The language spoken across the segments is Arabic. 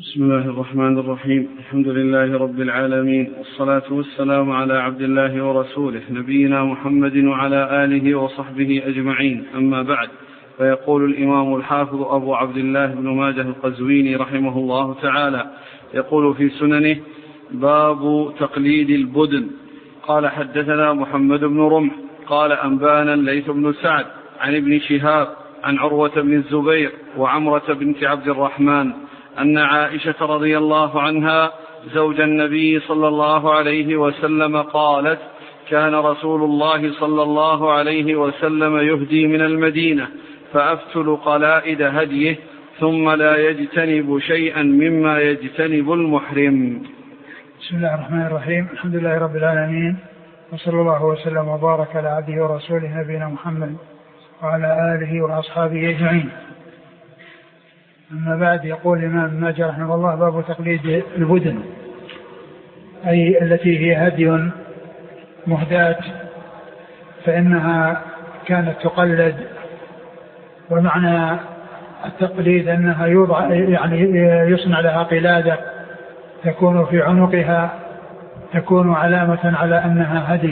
بسم الله الرحمن الرحيم. الحمد لله رب العالمين، والصلاة والسلام على عبد الله ورسوله نبينا محمد وعلى آله وصحبه أجمعين، أما بعد. فيقول الإمام الحافظ أبو عبد الله بن ماجه القزويني رحمه الله تعالى يقول في سننه: باب تقليد البدن. قال: حدثنا محمد بن رمح قال: أنبانا الليث بن سعد عن ابن شهاب عن عروة بن الزبير وعمرة بنت عبد الرحمن أن عائشة رضي الله عنها زوج النبي صلى الله عليه وسلم قالت: كان رسول الله صلى الله عليه وسلم يهدي من المدينة فأفتل قلائد هديه ثم لا يجتنب شيئا مما يجتنب المحرم. بسم الله الرحمن الرحيم. الحمد لله رب العالمين، وصلى الله وسلم وبارك على عبده ورسوله نبينا محمد وعلى آله وأصحابه أجمعين. أما بعد، يقول الإمام ماجه رحمه الله: باب تقليد البدن، أي التي هي هدي مهداة، فإنها كانت تقلد. ومعنى التقليد أنها يوضع يعني يصنع لها قلادة تكون في عنقها، تكون علامة على أنها هدي.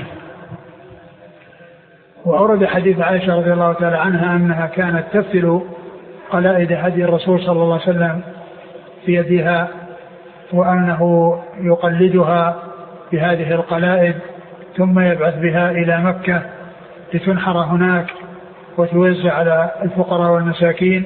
وأورد حديث عائشة رضي الله تعالى عنها أنها كانت تفتل قلائد هدي الرسول صلى الله عليه وسلم في يدها، وأنه يقلدها بهذه القلائد ثم يبعث بها إلى مكة لتنحر هناك وتوزع على الفقراء والمساكين.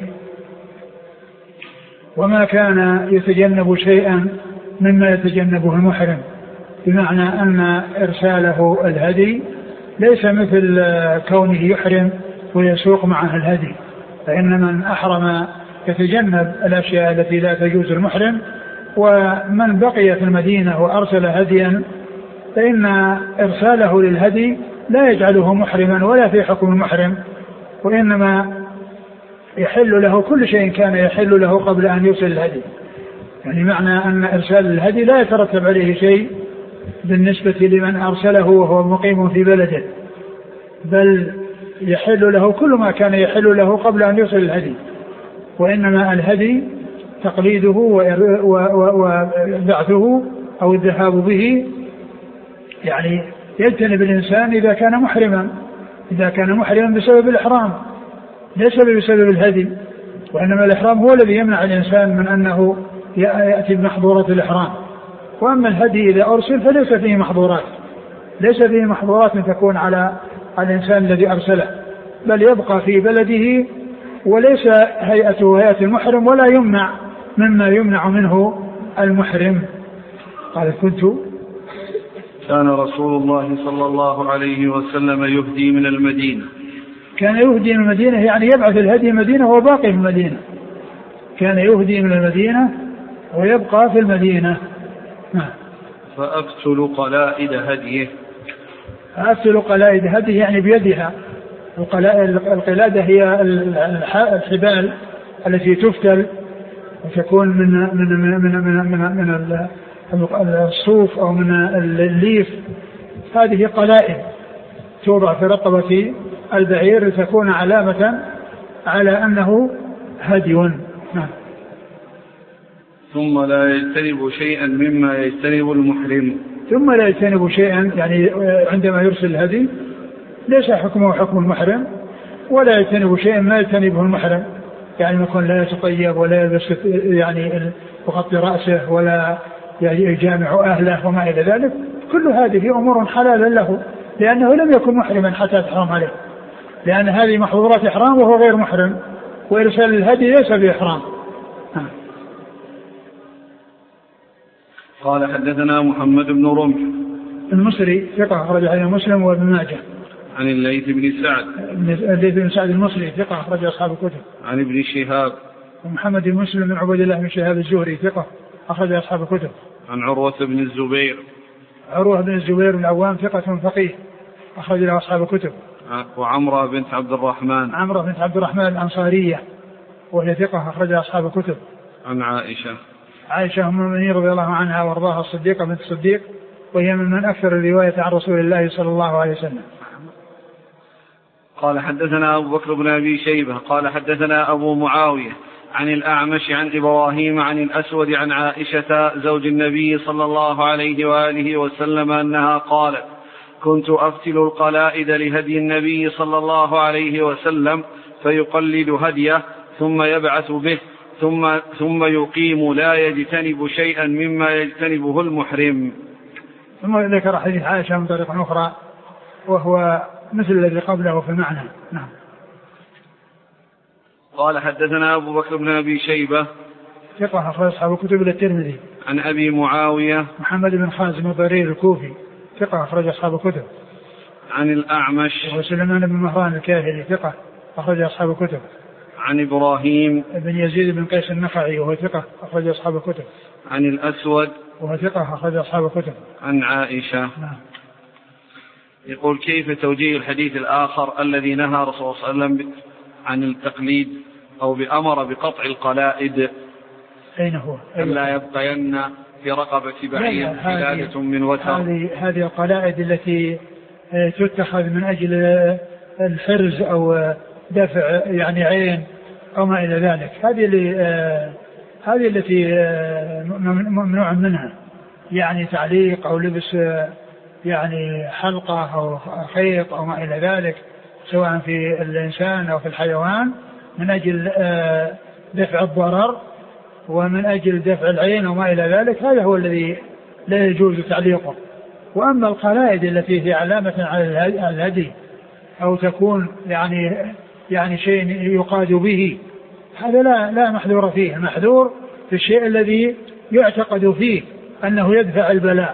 وما كان يتجنب شيئا مما يتجنبه المحرم، بمعنى أن إرساله الهدي ليس مثل كونه يحرم ويسوق معه الهدي، فإن من أحرم يتجنب الأشياء التي لا تجوز المحرم. ومن بقي في المدينة وأرسل هديا فإن إرساله للهدي لا يجعله محرما ولا في حكم المحرم، وإنما يحل له كل شيء كان يحل له قبل أن يرسل الهدي. يعني معنى أن إرسال الهدي لا يترتب عليه شيء بالنسبة لمن أرسله وهو مقيم في بلده، بل يحل له كل ما كان يحل له قبل أن يرسل الهدي. وإنما الهدي تقليده وبعثه أو الذهاب به، يعني يجتنب الإنسان إذا كان محرما، إذا كان محرما بسبب الإحرام ليس بسبب الهدي. وإنما الإحرام هو الذي يمنع الإنسان من أنه يأتي بمحظورات الإحرام. وأما الهدي إذا أرسل فليس فيه محظورات، ليس فيه محظورات تكون على الإنسان الذي أرسله، بل يبقى في بلده وليس هيئته هيئة المحرم، ولا يمنع مما يمنع منه المحرم. قال: كان رسول الله صلى الله عليه وسلم يهدي من المدينة. كان يهدي من المدينة يعني يبعث الهدي المدينة وباقي في المدينة. كان يهدي من المدينة ويبقى في المدينة. فأفتل قلائد هديه. أفتل قلائد هديه يعني بيدها. القلادة هي الحبال التي تفتل وتكون من الصوف أو من الليف. هذه قلائد توضع في رقبة البعير لتكون علامة على أنه هدي. ثم لا يجتنب شيئا مما يجتنب المحرم. ثم لا يجتنب شيئا يعني عندما يرسل الهدي ليس حكمه حكم المحرم، ولا يجتنب شيئا ما يجتنبه المحرم، يعني يكون لا يتطيب ولا يلبس يعني يغطي رأسه ولا يجامع أهله وما إلى ذلك. كل هذه أمور حلال له، لأنه لم يكن محرما حتى تحرم عليه، لأن هذه محظورات إحرام وهو غير محرم، وإرسال الهدي ليس بإحرام. قال: حدثنا محمد بن رمح المصري ثقة أخرج حديثه مسلم وابن ماجه. عن الليث بن سعد. الليث بن سعد المصري ثقة أخرج أصحاب الكتب. عن ابن شهاب. ومحمد بن مسلم بن عبد الله بن شهاب الزهري ثقة أخرج أصحاب الكتب. عن عروة بن الزبير. عروة بن الزبير بن العوام ثقة فقيه أخرج له أصحاب الكتب. وعمرة بنت عبد الرحمن. عمرة بنت عبد الرحمن الأنصارية وهي ثقة أخرج أصحاب الكتب. عن عائشة. عائشة أم المؤمنين رضي الله عنها وارضاها الصديقة بنت الصديق، وهي من أكثر الرواية عن رسول الله صلى الله عليه وسلم. قال: حدثنا أبو بكر بن أبي شيبة قال: حدثنا أبو معاوية عن الأعمش عن إبراهيم عن الأسود عن عائشة زوج النبي صلى الله عليه وآله وسلم أنها قالت: كنت أفتل القلائد لهدي النبي صلى الله عليه وسلم فيقلد هديه ثم يبعث به ثم يقيم لا يجتنب شيئا مما يجتنبه المحرم. ثم ذكر حديث عائشة من طريق أخرى وهو مثل الذي قبله في المعنى. نعم. قال: حدثنا أبو بكر بن أبي شيبة ثقة أخرج أصحاب الكتب إلا الترمذي. عن أبي معاوية محمد بن خازم الضرير الكوفي ثقة أخرج أصحاب الكتب. عن الأعمش وسليمان بن مهران الكاهلي ثقة أخرج أصحاب الكتب. عن إبراهيم بن يزيد بن قيس النخعي وهو ثقة أخرج أصحاب الكتب. عن الأسود وهو ثقة أخرج أصحاب الكتب. عن عائشة. نعم. يقول: كيف توجيه الحديث الآخر الذي نهى رسول الله صلى الله عليه وسلم عن التقليد أو بأمر بقطع القلائد؟ أين هو؟ ألا يبقين في رقبة بعير قلادة من وتر. هذه القلائد التي تتخذ من أجل الحرز أو دفع يعني عين أو ما إلى ذلك، هذه التي ممنوع منها، يعني تعليق أو لبس يعني حلقة أو خيط أو ما إلى ذلك سواء في الإنسان أو في الحيوان من أجل دفع الضرر ومن أجل دفع العين وما إلى ذلك، هذا هو الذي لا يجوز تعليقه. وأما القلائد التي هي علامة على الهدي أو تكون يعني شيء يقاد به، هذا لا محذور فيه. المحذور في الشيء الذي يعتقد فيه أنه يدفع البلاء.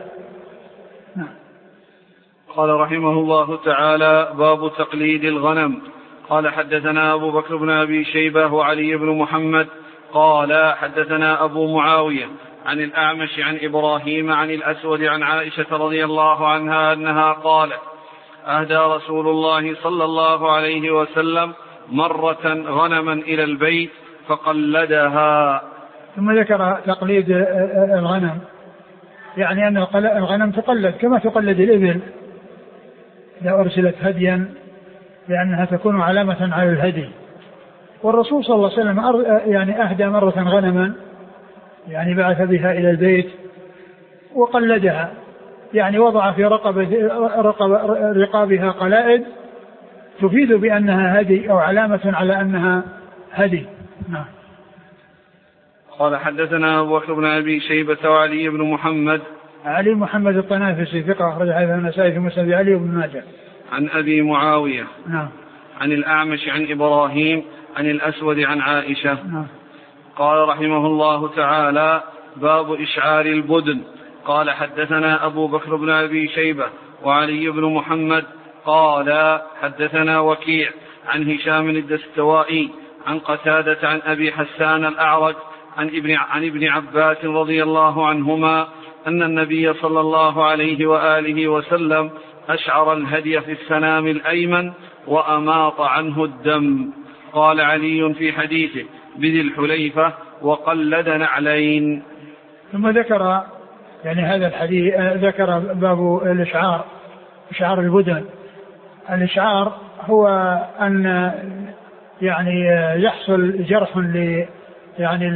قال رحمه الله تعالى: باب تقليد الغنم. قال: حدثنا أبو بكر بن أبي شيبة وعلي بن محمد قال: حدثنا أبو معاوية عن الأعمش عن إبراهيم عن الأسود عن عائشة رضي الله عنها أنها قالت: أهدى رسول الله صلى الله عليه وسلم مرة غنما إلى البيت فقلدها. ثم ذكر تقليد الغنم، يعني أن الغنم تقلد كما تقلد الإبل إذا أرسلت هديا، لأنها تكون علامة على الهدي. والرسول صلى الله عليه وسلم يعني أهدى مرة غنما، يعني بعث بها إلى البيت وقلدها، يعني وضع في رقابها قلائد تفيد بأنها هدي أو علامة على أنها هدي. نعم. قال: حدثنا أبو بكر بن أبي شيبة وعلي بن محمد. علي محمد الطنافسي ثقة أخرج حديث النسائي في مسند علي بن ماجه. عن أبي معاوية. نعم. عن الأعمش عن إبراهيم عن الأسود عن عائشة. نعم. قال رحمه الله تعالى: باب إشعار البدن. قال: حدثنا أبو بكر بن أبي شيبة وعلي بن محمد قال: حدثنا وكيع عن هشام الدستوائي عن قتادة عن أبي حسان الأعرج عن ابن عباس رضي الله عنهما أن النبي صلى الله عليه وآله وسلم أشعر الهدي في السنام الأيمن وأماط عنه الدم. قال علي في حديثه: بذي الحليفة وقلد نعلين. ثم ذكر يعني هذا الحديث، ذكر باب الإشعار، إشعار البدن. الإشعار هو أن يعني يحصل جرح يعني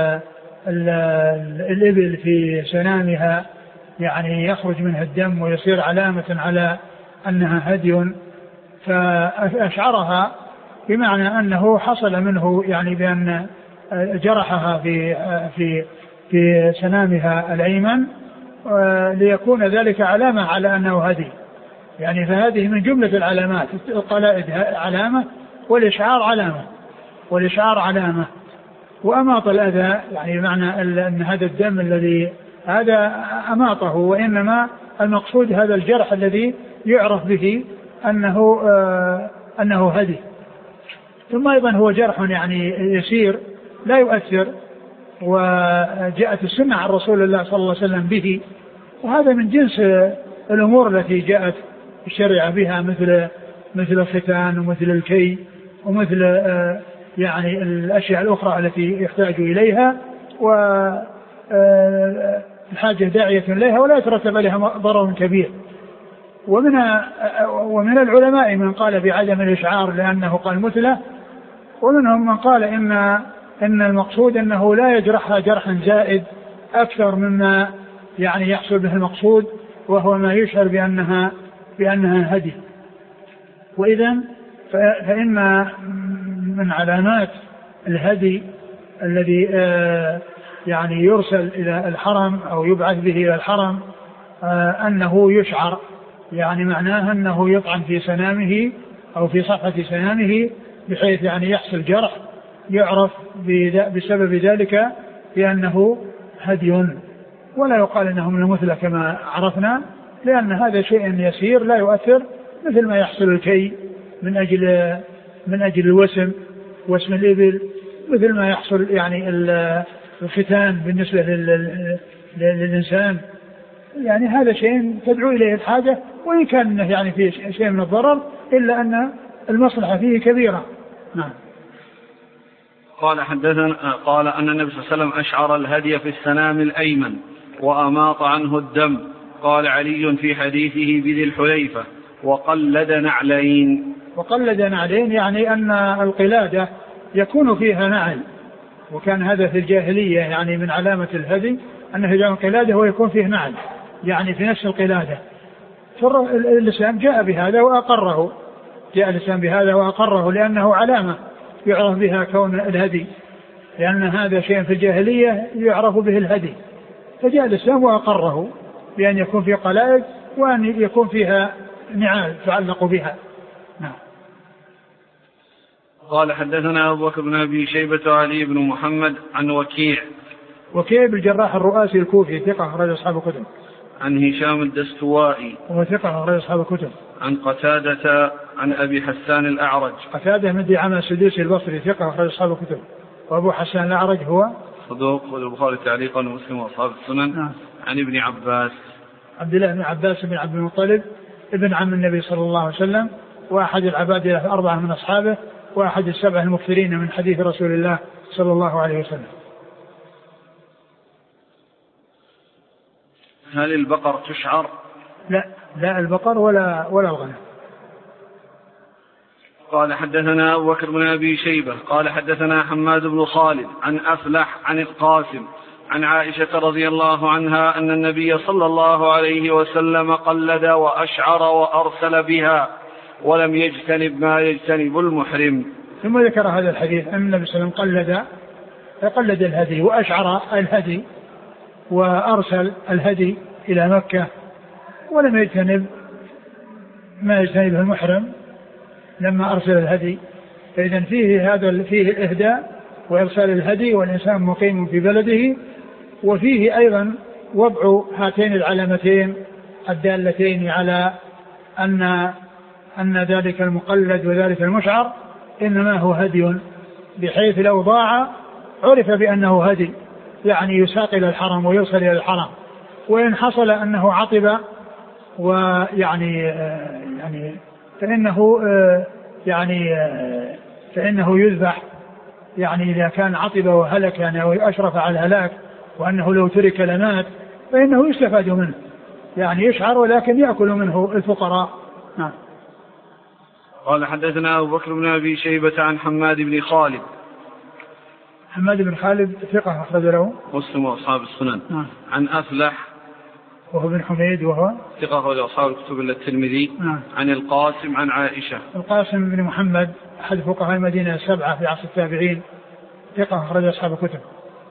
الإبل في سنامها، يعني يخرج منها الدم ويصير علامة على أنها هدي، فأشعرها بمعنى أنه حصل منه يعني بأن جرحها في سنامها الأيمن ليكون ذلك علامة على أنه هدي. يعني فهذه من جملة العلامات، القلائد علامة والإشعار علامة. وأماط الأذى يعني معنى أن هذا الدم الذي هذا أماطه، وإنما المقصود هذا الجرح الذي يعرف به أنه هدي. ثم أيضا هو جرح يعني يسير لا يؤثر، وجاءت السنة عن رسول الله صلى الله عليه وسلم به، وهذا من جنس الأمور التي جاءت الشريعة بها مثل الختان ومثل الكي ومثل يعني الأشياء الأخرى التي يحتاج إليها والحاجة داعية إليها ولا يترتب عليها ضرر كبير. ومن العلماء من قال بعدم الإشعار لأنه قال مثله، ومنهم من قال إن المقصود أنه لا يجرحها جرحا زائد أكثر مما يعني يحصل به المقصود، وهو ما يشعر بأنها هدي. وإذا فإن من علامات الهدي الذي يعني يرسل إلى الحرم أو يبعث به إلى الحرم أنه يشعر، يعني معناه أنه يطعن في سنامه أو في صفحة سنامه بحيث يعني يحصل جرح يعرف بسبب ذلك بأنه هدي، ولا يقال أنه من المثلى كما عرفنا، لأن هذا شيء يسير لا يؤثر، مثل ما يحصل الكي من أجل الوسم الإبل، مثل ما يحصل يعني الختان بالنسبة للإنسان. يعني هذا شيء تدعو إليه الحاجة، وإن كان يعني فيه شيء من الضرر إلا أن المصلحة فيه كبيرة. نعم. قال أن النبي صلى الله عليه وسلم أشعر الهدي في السنام الأيمن وأماط عنه الدم. قال علي في حديثه بذي الحليفة وقلد نعلين. وقلد نعلين يعني أن القلادة يكون فيها نعل، وكان هذا في الجاهلية يعني من علامة الهدي أنه يجعل القلادة ويكون فيه نعل يعني في نفس القلادة. الإسلام جاء بهذا وأقره، لأنه علامة يعرف بها كون الهدي، لأن هذا شيء في الجاهلية يعرف به الهدي، فجاء الإسلام وأقره بأن يكون في قلائد وأن يكون فيها نعال تعلق بها. نعم. قال حدثنا أبو بكر بن أبي شيبة وعلي بن محمد عن وكيع بالجراح الرؤاسي الكوفي ثقة أخرج أصحاب الكتب. عن هشام الدستوائي وهو ثقة أخرج أصحاب الكتب. عن قتادة عن أبي حسان الأعرج. قتادة من دعامة السدوسي البصري ثقة أخرج أصحاب الكتب. وأبو حسان الأعرج هو صدوق والبخاري تعليقا ومسلم وأصحاب السنن. نعم. عن ابن عباس عبد الله بن عباس بن عبد المطلب ابن عم النبي صلى الله عليه وسلم، وأحد العبادلة الأربعة من أصحابه، وأحد السبع المكثرين من حديث رسول الله صلى الله عليه وسلم. هل البقر تشعر؟ لا البقر ولا الغنم. قال حدثنا أبو بكر بن أبي شيبة قال حدثنا حماد بن خالد عن أفلح عن القاسم عن عائشة رضي الله عنها أن النبي صلى الله عليه وسلم قلد وأشعر وأرسل بها ولم يجتنب ما يجتنب المحرم. ثم ذكر هذا الحديث أن النبي صلى الله عليه وسلم قلد الهدي وأشعر الهدي وأرسل الهدي إلى مكة ولم يجتنب ما يجتنبه المحرم لما أرسل الهدي. فإذا فيه الإهداء وإرسال الهدي والإنسان مقيم في بلده، وفيه أيضا وضع هاتين العلامتين الدالتين على أن ذلك المقلد وذلك المشعر إنما هو هدي، بحيث لو ضاع عرف بأنه هدي، يعني يساق إلى الحرم ويوصل إلى الحرم. وإن حصل أنه عطب ويعني فإنه يذبح، يعني إذا كان عطب وهلك يعني وأشرف على الهلاك وأنه لو ترك لمات فإنه يستفاد منه، يعني يشعر ولكن يأكل منه الفقراء. نعم. قال حدثنا أبو بكر بن أبي شيبة عن حماد بن خالد. حماد بن خالد ثقة أخرج له مسلم وأصحاب السنن. نعم. عن أفلح وهو بن حميد وهو ثقة أخرج أصحاب الكتب إلا الترمذي. نعم. عن القاسم عن عائشة. القاسم بن محمد أحد فقهاء المدينة السبعة في عصر التابعين ثقة أخرج أصحاب الكتب.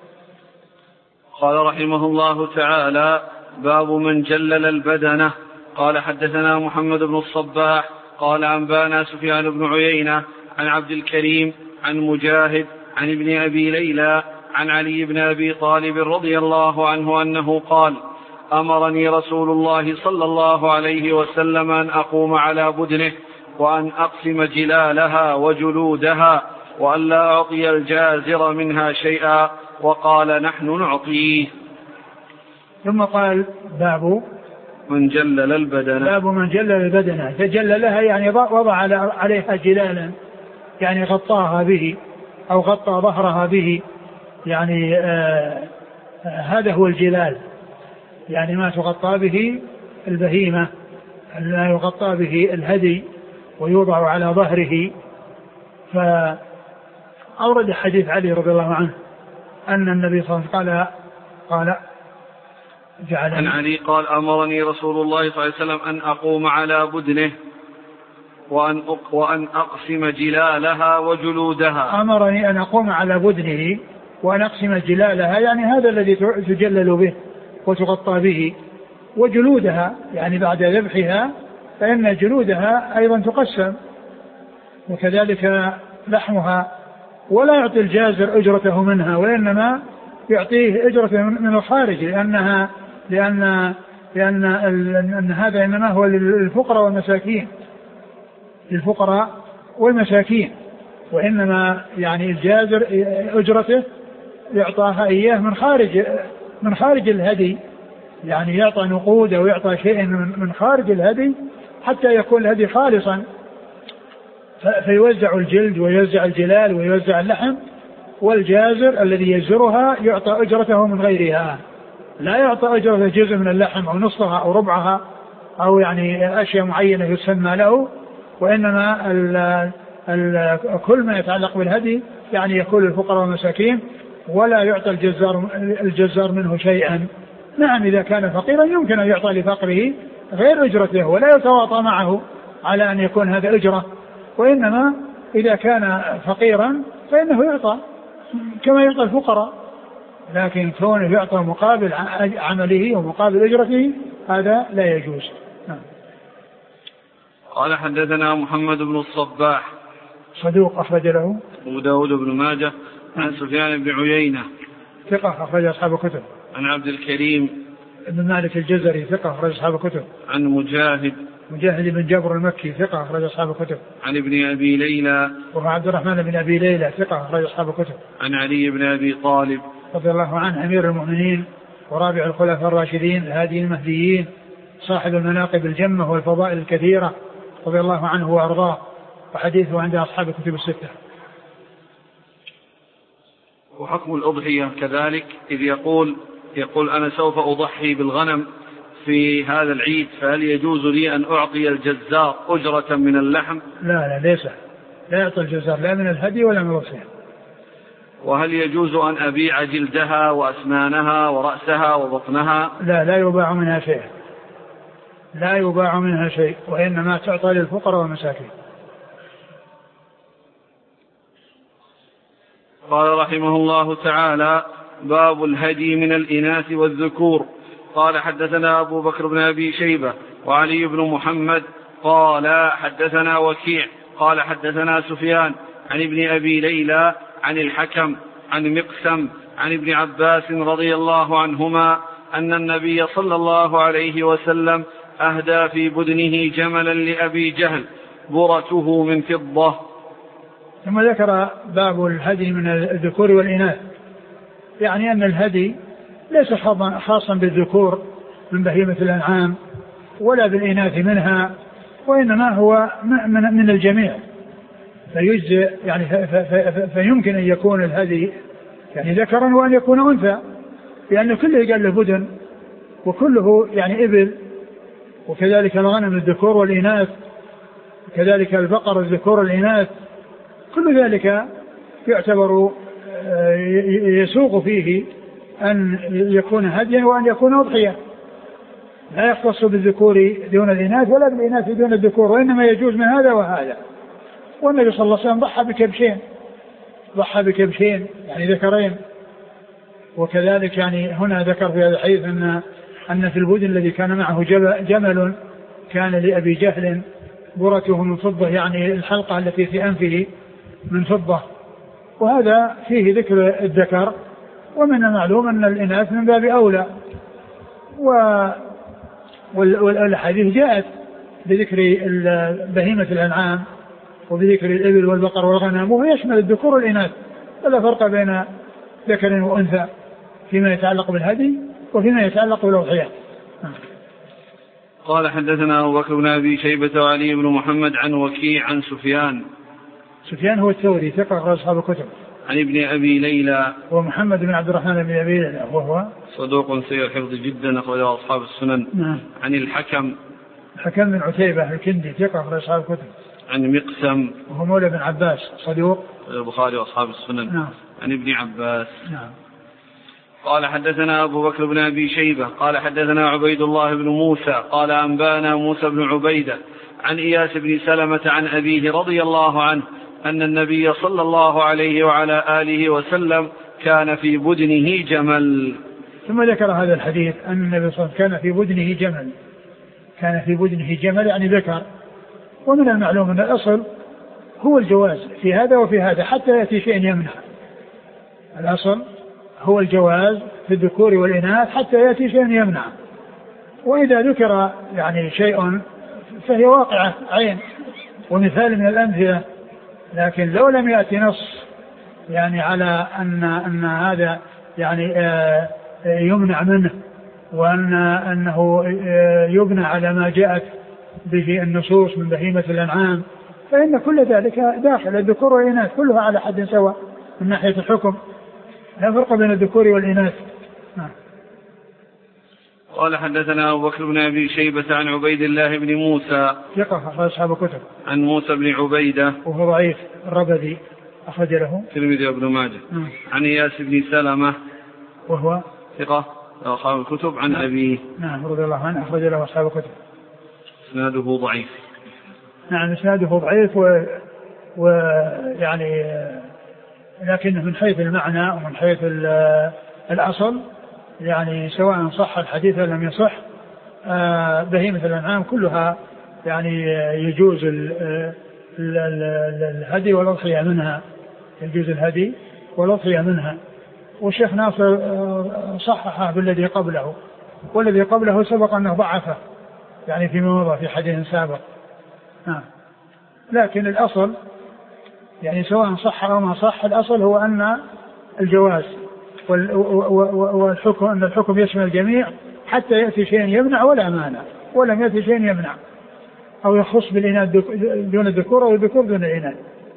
قال رحمه الله تعالى: باب من جلل البدنة. قال حدثنا محمد بن الصباح قال أنبانا سفيان بن عيينة عن عبد الكريم عن مجاهد عن ابن أبي ليلى عن علي بن أبي طالب رضي الله عنه أنه قال: أمرني رسول الله صلى الله عليه وسلم أن أقوم على بدنه وأن أقسم جلالها وجلودها وأن لا أعطي الجازر منها شيئا، وقال: نحن نعطيه. ثم قال: باب من جلل البدنة. باب من جلل البدنة. فجللها يعني وضع عليها جلالا، يعني غطاها به أو غطى ظهرها به، يعني هذا هو الجلال، يعني ما تغطى به البهيمة، ما يغطى به الهدي ويوضع على ظهره. أورد حديث علي رضي الله عنه أن النبي صلى الله عليه وسلم قال عن علي قال أمرني رسول الله صلى الله عليه وسلم أن أقوم على بدنه وأن أقسم جلالها وجلودها. أمرني أن أقوم على بدنه وأن أقسم جلالها، يعني هذا الذي تجلل به وتغطى به، وجلودها يعني بعد ذبحها فإن جلودها أيضا تقسم، وكذلك لحمها، ولا يعطي الجازر أجرته منها وإنما يعطيه أجرته من الخارج، لأن هذا إنما هو للفقراء والمساكين، وإنما يعني الجازر أجرته يعطاها إياه من خارج الهدي، يعني يعطى نقود أو يعطى شيء من خارج الهدي حتى يكون الهدي خالصا، فيوزع الجلد ويوزع الجلال ويوزع اللحم، والجازر الذي يزرها يعطى أجرته من غيرها، لا يعطى أجرته جزء من اللحم أو نصفها أو ربعها أو يعني أشياء معينة يسمى له، وإنما كل ما يتعلق بالهدي يعني يكون للفقراء والمساكين، ولا يعطى الجزار منه شيئا. نعم إذا كان فقيرا يمكن أن يعطى لفقره غير أجرته ولا يتواطى معه على أن يكون هذا أجرة، وإنما إذا كان فقيرا فإنه يعطى كما يعطى الفقراء، لكن كونه يعطى مقابل عمله ومقابل أجرته هذا لا يجوز. قال حدثنا محمد بن الصباح صدوق أخرج له أبو داود بن ماجه عن سفيان بن عيينة ثقة أخرج أصحاب الكتب. عن عبد الكريم بن مالك الجزري ثقة أخرج أصحاب الكتب. عن مجاهد بن جبر المكي ثقة أخرج أصحاب الكتب. عن ابن أبي ليلى وهو عبد الرحمن بن أبي ليلى ثقة أخرج أصحاب الكتب. عن علي بن أبي طالب رضي الله عنه أمير المؤمنين ورابع الخلفاء الراشدين الهادي المهديين صاحب المناقب الجمة والفضائل الكثيرة رضي الله عنه وأرضاه، وحديثه عند أصحاب الكتب الستة. وحكم الأضحية كذلك إذ يقول أنا سوف أضحي بالغنم في هذا العيد، فهل يجوز لي أن أعطي الجزار أجرة من اللحم؟ لا ليس، لا يعطي الجزار لا من الهدي ولا من الأضحية. وهل يجوز أن أبيع جلدها وأسنانها ورأسها وبطنها؟ لا يباع منها شيء، لا يباع منها شيء، وإنما تعطى للفقراء والمساكين. قال رحمه الله تعالى: باب الهدي من الإناث والذكور. قال حدثنا أبو بكر بن أبي شيبة وعلي بن محمد قال حدثنا وكيع قال حدثنا سفيان عن ابن أبي ليلى عن الحكم عن مقسم عن ابن عباس رضي الله عنهما أن النبي صلى الله عليه وسلم أهدى في بدنه جملا لأبي جهل برته من فضة. ثم ذكر باب الهدي من الذكور والإناث، يعني أن الهدي ليس خاصا بالذكور من بهيمة الأنعام ولا بالإناث منها، وإنما هو من الجميع، فيجزئ يعني فيمكن أن يكون الهدي يعني ذكرا وأن يكون أنثى، لأن كله قال له بدن وكله يعني إبل، وكذلك الغنم الذكور والإناث، كذلك البقر الذكور والإناث، كل ذلك يعتبر يسوق فيه أن يكون هديا وأن يكون أضحية، لا يختص بالذكور دون الإناث ولا بالإناث دون الذكور، وإنما يجوز من هذا وهذا. والنبي صلى الله عليه وسلم ضحى بكبشين يعني ذكرين، وكذلك يعني هنا ذكر في هذا الحديث أن في البدن الذي كان معه جمل كان لأبي جهل برته من فضة، يعني الحلقة التي في أنفه من فضة، وهذا فيه ذكر الذكر، ومن المعلوم أن الإناث من باب أولى، والحديث جاءت بذكر بهيمة الأنعام وبذكر الإبل والبقر والغنم، وهو يشمل الذكور والإناث، ولا فرق بين ذكر وأنثى فيما يتعلق بالهدي وفيما يتعلق بالأضحية. قال حدثنا أبو بكر بن أبي شيبة وعلي بن محمد عن وكيع عن سفيان هو الثوري ثقة أخرج أصحاب الكتب. عن ابن أبي ليلى ومحمد بن عبد الرحمن بن أبي ليلى وهو صدوق سيء الحفظ جدا أخرجه أصحاب السنن. نعم. عن الحكم بن عتيبة الكندي ثقة أخرج أصحاب الكتب. عن مقسم وهو مولى بن عباس صدوق البخاري وأصحاب السنن. نعم. عن ابن عباس. نعم. قال حدثنا أبو بكر بن أبي شيبة قال حدثنا عبيد الله بن موسى قال أنبانا موسى بن عبيدة عن إياس بن سلمة عن أبيه رضي الله عنه أن النبي صلى الله عليه وعلى آله وسلم كان في بدنه جمل. ثم ذكر هذا الحديث أن النبي صلى الله عليه وسلم كان في بدنه جمل. كان في بدنه جمل يعني ذكر. ومن المعلوم أن الأصل هو الجواز في هذا وفي هذا حتى يأتي شيء يمنع. الأصل هو الجواز في الذكور والإناث حتى يأتي شيء يمنع. وإذا ذكر يعني شيء فهي واقعة عين ومثال من الأمثلة. لكن لو لم يأتي نص يعني على أن هذا يعني يمنع منه وأنه يبنى على ما جاءت به النصوص من بهيمة الأنعام فإن كل ذلك داخل. الذكور والإناث كلها على حد سواء من ناحية الحكم لا فرق بين الذكور والإناث. قال حدثنا أبو بكر بن أبي شيبة عن عبيد الله بن موسى ثقة أصحاب كتب. عن موسى بن عبيدة وهو ضعيف الربذي أخرج له الترمذي وابن ماجه. عن إياس بن سلمة وهو ثقة أصحاب الكتب عن أبيه. نعم رضي الله عنه أخرج له أصحاب الكتب. إسناده ضعيف. نعم إسناده ضعيف ويعني لكنه من حيث المعنى ومن حيث الأصل يعني سواء صح الحديث أو لم يصح بهيمة الأنعام كلها يعني يجوز الهدي والأضحية منها. يجوز الهدي والأضحية منها. والشيخ ناصر صححه بالذي قبله والذي قبله سبق أنه ضعفه يعني في موضع في حديث سابق. لكن الأصل يعني سواء صح أو ما صح الأصل هو أن الجواز والحكم أن الحكم يشمل الجميع حتى يأتي شيء يمنع ولا مانع ولم يأتي شيء يمنع أو يخص بالإناث دون الذكور أو الذكور دون الإناث.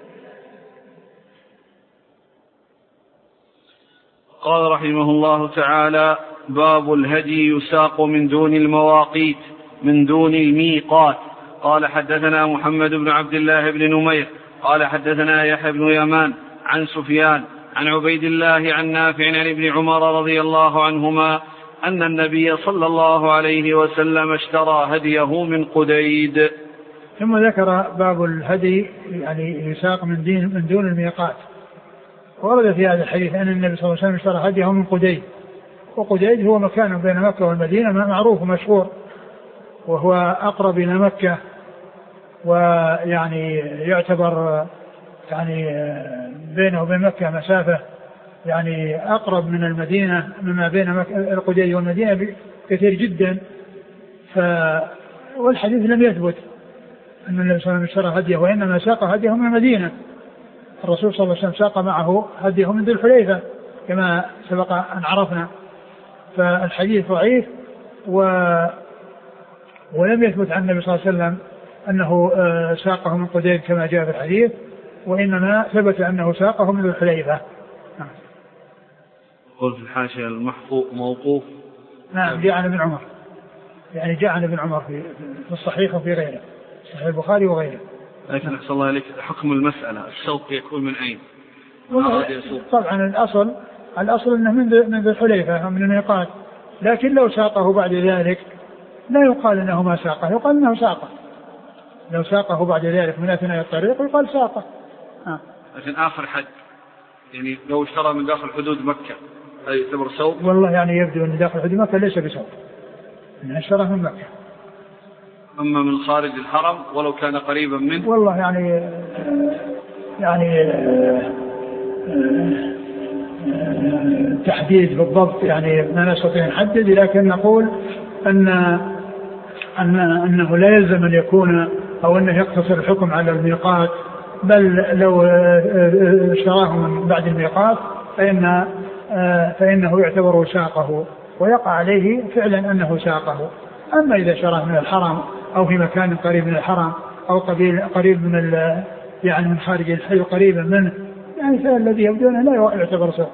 قال رحمه الله تعالى باب الهدي يساق من دون المواقيت من دون الميقات. قال حدثنا محمد بن عبد الله بن نمير قال حدثنا يحيى بن يمان عن سفيان عن عبيد الله عن نافع عن ابن عمر رضي الله عنهما أن النبي صلى الله عليه وسلم اشترى هديه من قديد. ثم ذكر باب الهدي يعني يساق من دون الميقات. ورد في هذا الحديث أن النبي صلى الله عليه وسلم اشترى هديه من قديد. وقديد هو مكان بين مكة والمدينة معروف ومشهور وهو أقرب إلى مكة ويعني يعتبر يعني بينه وبين مكة مسافة يعني أقرب من المدينة مما بين القديد والمدينة كثير جدا. والحديث لم يثبت أن النبي صلى الله عليه وسلم اشترى هديه وإنما ساق هديه من المدينة. الرسول صلى الله عليه وسلم ساق معه هديه من ذي الحليفة كما سبق أن عرفنا. فالحديث ضعيف ولم يثبت عن النبي صلى الله عليه وسلم أنه ساقه من قديد كما جاء في الحديث وإنما ثبت أنه ساقه من ذي الحليفة. قل في الحاشية المحفوظ موقوف. نعم جاء عن ابن عمر يعني جاء عن ابن عمر في الصحيح وفي غيره صحيح البخاري وغيره. لكن أحسن الله عليك حكم المسألة السوق يكون من أين؟ طبعا الأصل أنه من ذي الحليفة من الميقات. لكن لو ساقه بعد ذلك لا يقال أنه ما ساقه يقال أنه ساقه. لو ساقه بعد ذلك من أثناء الطريق يقال ساقه. لكن آخر حد يعني لو اشترى من داخل حدود مكة هل يعتبر سوق؟ والله يعني يبدو أن داخل حدود مكة ليس بسوق إنه اشترى من مكة. أما من خارج الحرم ولو كان قريبا منه والله يعني تحديد بالضبط يعني ما نستطيع نحدد. لكن نقول أنه لا يلزم أن يكون أو أنه يقتصر الحكم على الميقات بل لو اشتراه من بعد الميقات فإنه يعتبر ساقه ويقع عليه فعلا أنه ساقه. أما إذا اشتراه من الحرم أو في مكان قريب من الحرم أو قريب من يعني من خارج الحي قريبا منه يعني فالذي يبدو أنه لا يعتبر سوق.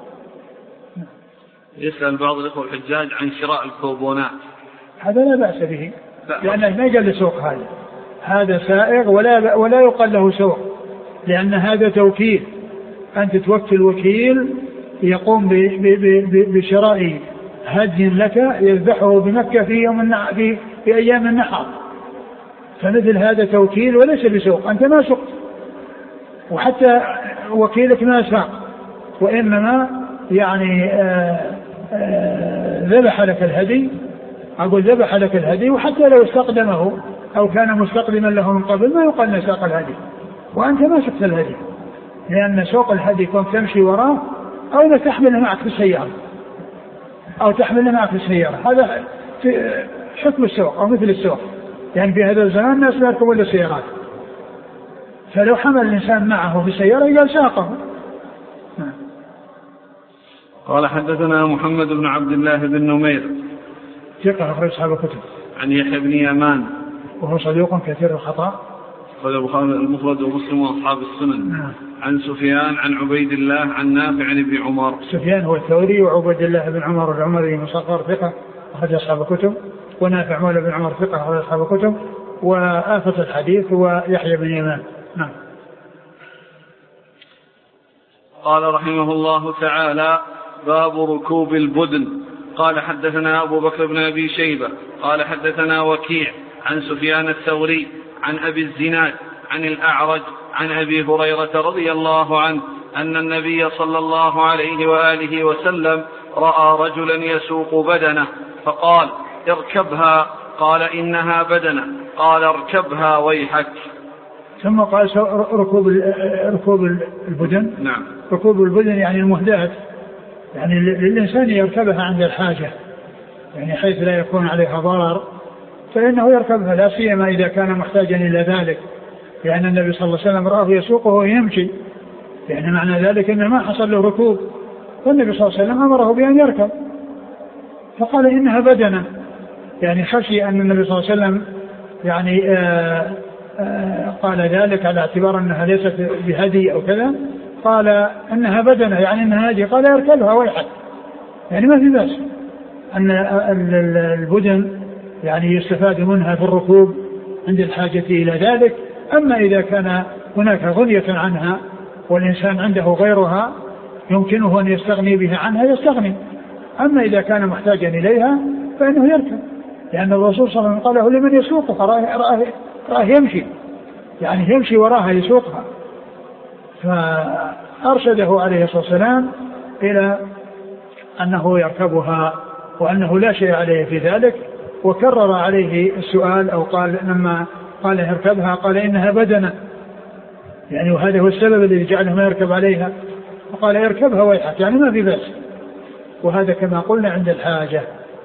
يسأل بعض الإخوة الحجاج عن شراء الكوبونات. هذا لا بأس به لأنه ما يجل سوق هذا هذا سائغ ولا يقال له سوق، لأن هذا توكيل، أنت توكل وكيل يقوم بشراء هدي لك يذبحه بمكة في أيام النحر، فمثل هذا توكيل وليس بسوق، أنت ما سقت وحتى وكيلك ما ساق، وإنما يعني ذبح لك الهدي، أقول ذبح لك الهدي، وحتى لو استقدمه أو كان مستقدما له من قبل ما يقال نساق الهدي، وأنت ما سقت الهدي، لأن سوق الهدي كنت تمشي وراه أو تحمله معك في السيارة أو تحمله معك في السيارة، هذا في حكم السوق أو مثل السوق، يعني في هذا الزمان الناس لا يركبون السيارات، فلو حمل الإنسان معه في السيارة يقال ساقه. قال حدثنا محمد بن عبد الله بن نمير ثقة أخرج أصحاب الكتب. عن يحيى بن يمان وهو صدوق كثير الخطأ، أخرج البخاري المفرد ومسلم وأصحاب السنن. عن سفيان عن عبيد الله عن نافع عن ابن عمر. سفيان هو الثوري، وعبيد الله بن عمر العمري مصغر ثقة أخرج أصحاب الكتب، ونافع مولى بن عمر ثقة أخرج أصحاب الكتب، وآفة الحديث هو يحيى بن يمان. نعم. قال رحمه الله تعالى: باب ركوب البدن. قال حدثنا أبو بكر بن أبي شيبة قال حدثنا وكيع عن سفيان الثوري عن أبي الزناد عن الأعرج عن أبي هريرة رضي الله عنه أن النبي صلى الله عليه وآله وسلم رأى رجلا يسوق بدنه فقال: اركبها. قال: إنها بدنه. قال: اركبها ويحك. ثم قال: ركوب البدن. نعم. ركوب البدن يعني المهدات، يعني للإنسان يركبها عند الحاجة، يعني حيث لا يكون عليها ضرر فإنه يركبها، لا سيما إذا كان محتاجا إلى ذلك، لأن النبي صلى الله عليه وسلم رآه يسوقه ويمشي، يعني معنى ذلك أنه ما حصل له ركوب، والنبي صلى الله عليه وسلم أمره بأن يركب، فقال: إنها بدنة، يعني خشي أن النبي صلى الله عليه وسلم يعني قال ذلك على اعتبار أنها ليست بهدي أو كذا، قال أنها بدنة يعني أنها هدي، قال: يركبها ويحك، يعني ما في بأس أن البدن يعني يستفاد منها في الركوب عند الحاجة إلى ذلك. أما إذا كان هناك غنية عنها والإنسان عنده غيرها يمكنه أن يستغني بها عنها يستغني، أما إذا كان محتاجا إليها فإنه يركب، لأن الرسول صلى الله عليه وسلم قال له: لمن يسوقها؟ راه يمشي، يعني يمشي وراها يسوقها، فأرشده عليه الصلاة والسلام إلى أنه يركبها وأنه لا شيء عليه في ذلك، وكرر عليه السؤال، أو قال لما قال يركبها قال: إنها بدنة، يعني وهذا هو السبب الذي جعله ما يركب عليها، فقال: يركبها ويحك، يعني ما في بأس، وهذا كما قلنا عند الحاجة.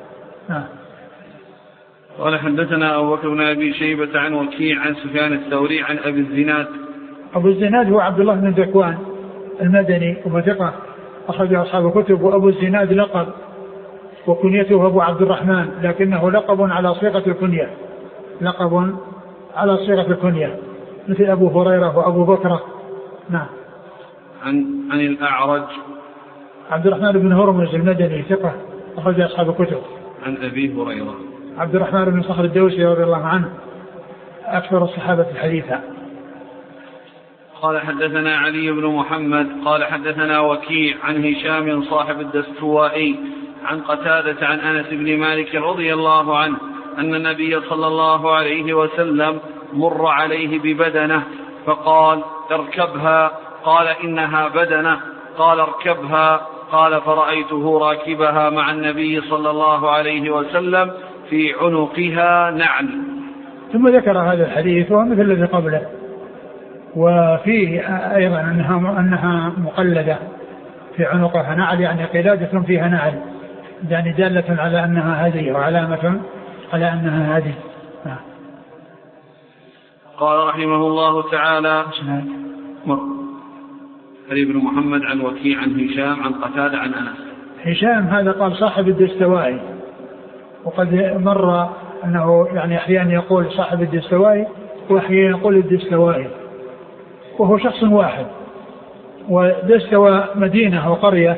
قال حدثنا أبو بكر بن أبي شيبة عن وكيع عن سفيان الثوري عن أبي الزناد. أبو الزناد هو عبد الله بن ذكوان المدني وثقة أخرج أصحاب الكتب، وأبو الزناد لقب وكنيته أبو عبد الرحمن، لكنه لقب على صيغة الكنية، لقب على صيغة الكنية مثل أبو هريرة وأبو بكرة. نعم. عن الأعرج عبد الرحمن بن هرمز المدني ثقة أخرج أصحاب الكتب. عن أبي هريرة عبد الرحمن بن صخر الدوسي رضي الله عنه أكثر الصحابة حديثا. قال حدثنا علي بن محمد قال حدثنا وكيع عن هشام صاحب الدستوائي عن قتادة عن أنس بن مالك رضي الله عنه أن النبي صلى الله عليه وسلم مر عليه ببدنه فقال: اركبها. قال: إنها بدنة. قال: اركبها. قال: فرأيته راكبها مع النبي صلى الله عليه وسلم في عنقها نعل. ثم ذكر هذا الحديث ومثل الذي قبله، وفيه أيضا أنها مقلدة في عنقها نعل، يعني قلادة فيها نعل، يعني دالة على أنها هدي وعلامة على أنها هدي. قال رحمه الله تعالى: علي بن محمد عن وكيع عن هشام عن قتادة عن أنس. هشام هذا قال صاحب الدستوائي، وقد مر أنه يعني أحيانا يقول صاحب الدستوائي وأحيانا يقول الدستوائي، وهو شخص واحد، ودستوى مدينة وقرية،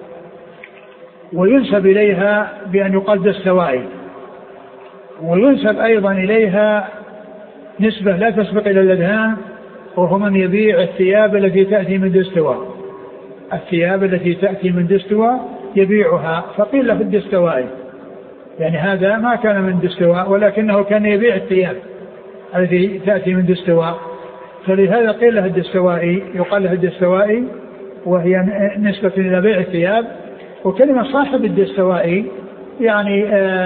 وينسب إليها بأن يقال دستوائي، وينسب أيضا إليها نسبة لا تسبق إلى الأذهان، وهو من يبيع الثياب التي تأتي من دستوى، الثياب التي تأتي من دستوى يبيعها، فقيل له الدستوائي، يعني هذا ما كان من دستوى ولكنه كان يبيع الثياب التي تأتي من دستوى، فلهذا قيل له الدستوائي، يقال له الدستوائي، وهي نسبة إلى بيع الثياب. وكلمة صاحب الدستوائي يعني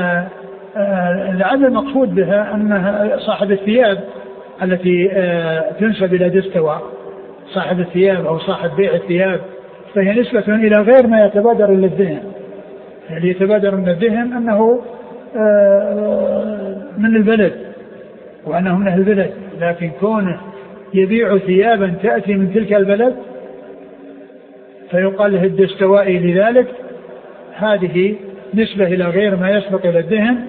لعل المقصود بها أنها صاحب الثياب التي تنسب إلى دستوى، صاحب الثياب أو صاحب بيع الثياب، فهي نسبة إلى غير ما يتبادر إلى الذهن. اللي يتبادر من الذهن أنه من البلد وأنه من أهل البلد، لكن كونه يبيع ثيابا تأتي من تلك البلد فيقال له الدستوائي لذلك، هذه نسبة إلى غير ما يسبق إلى الذهن.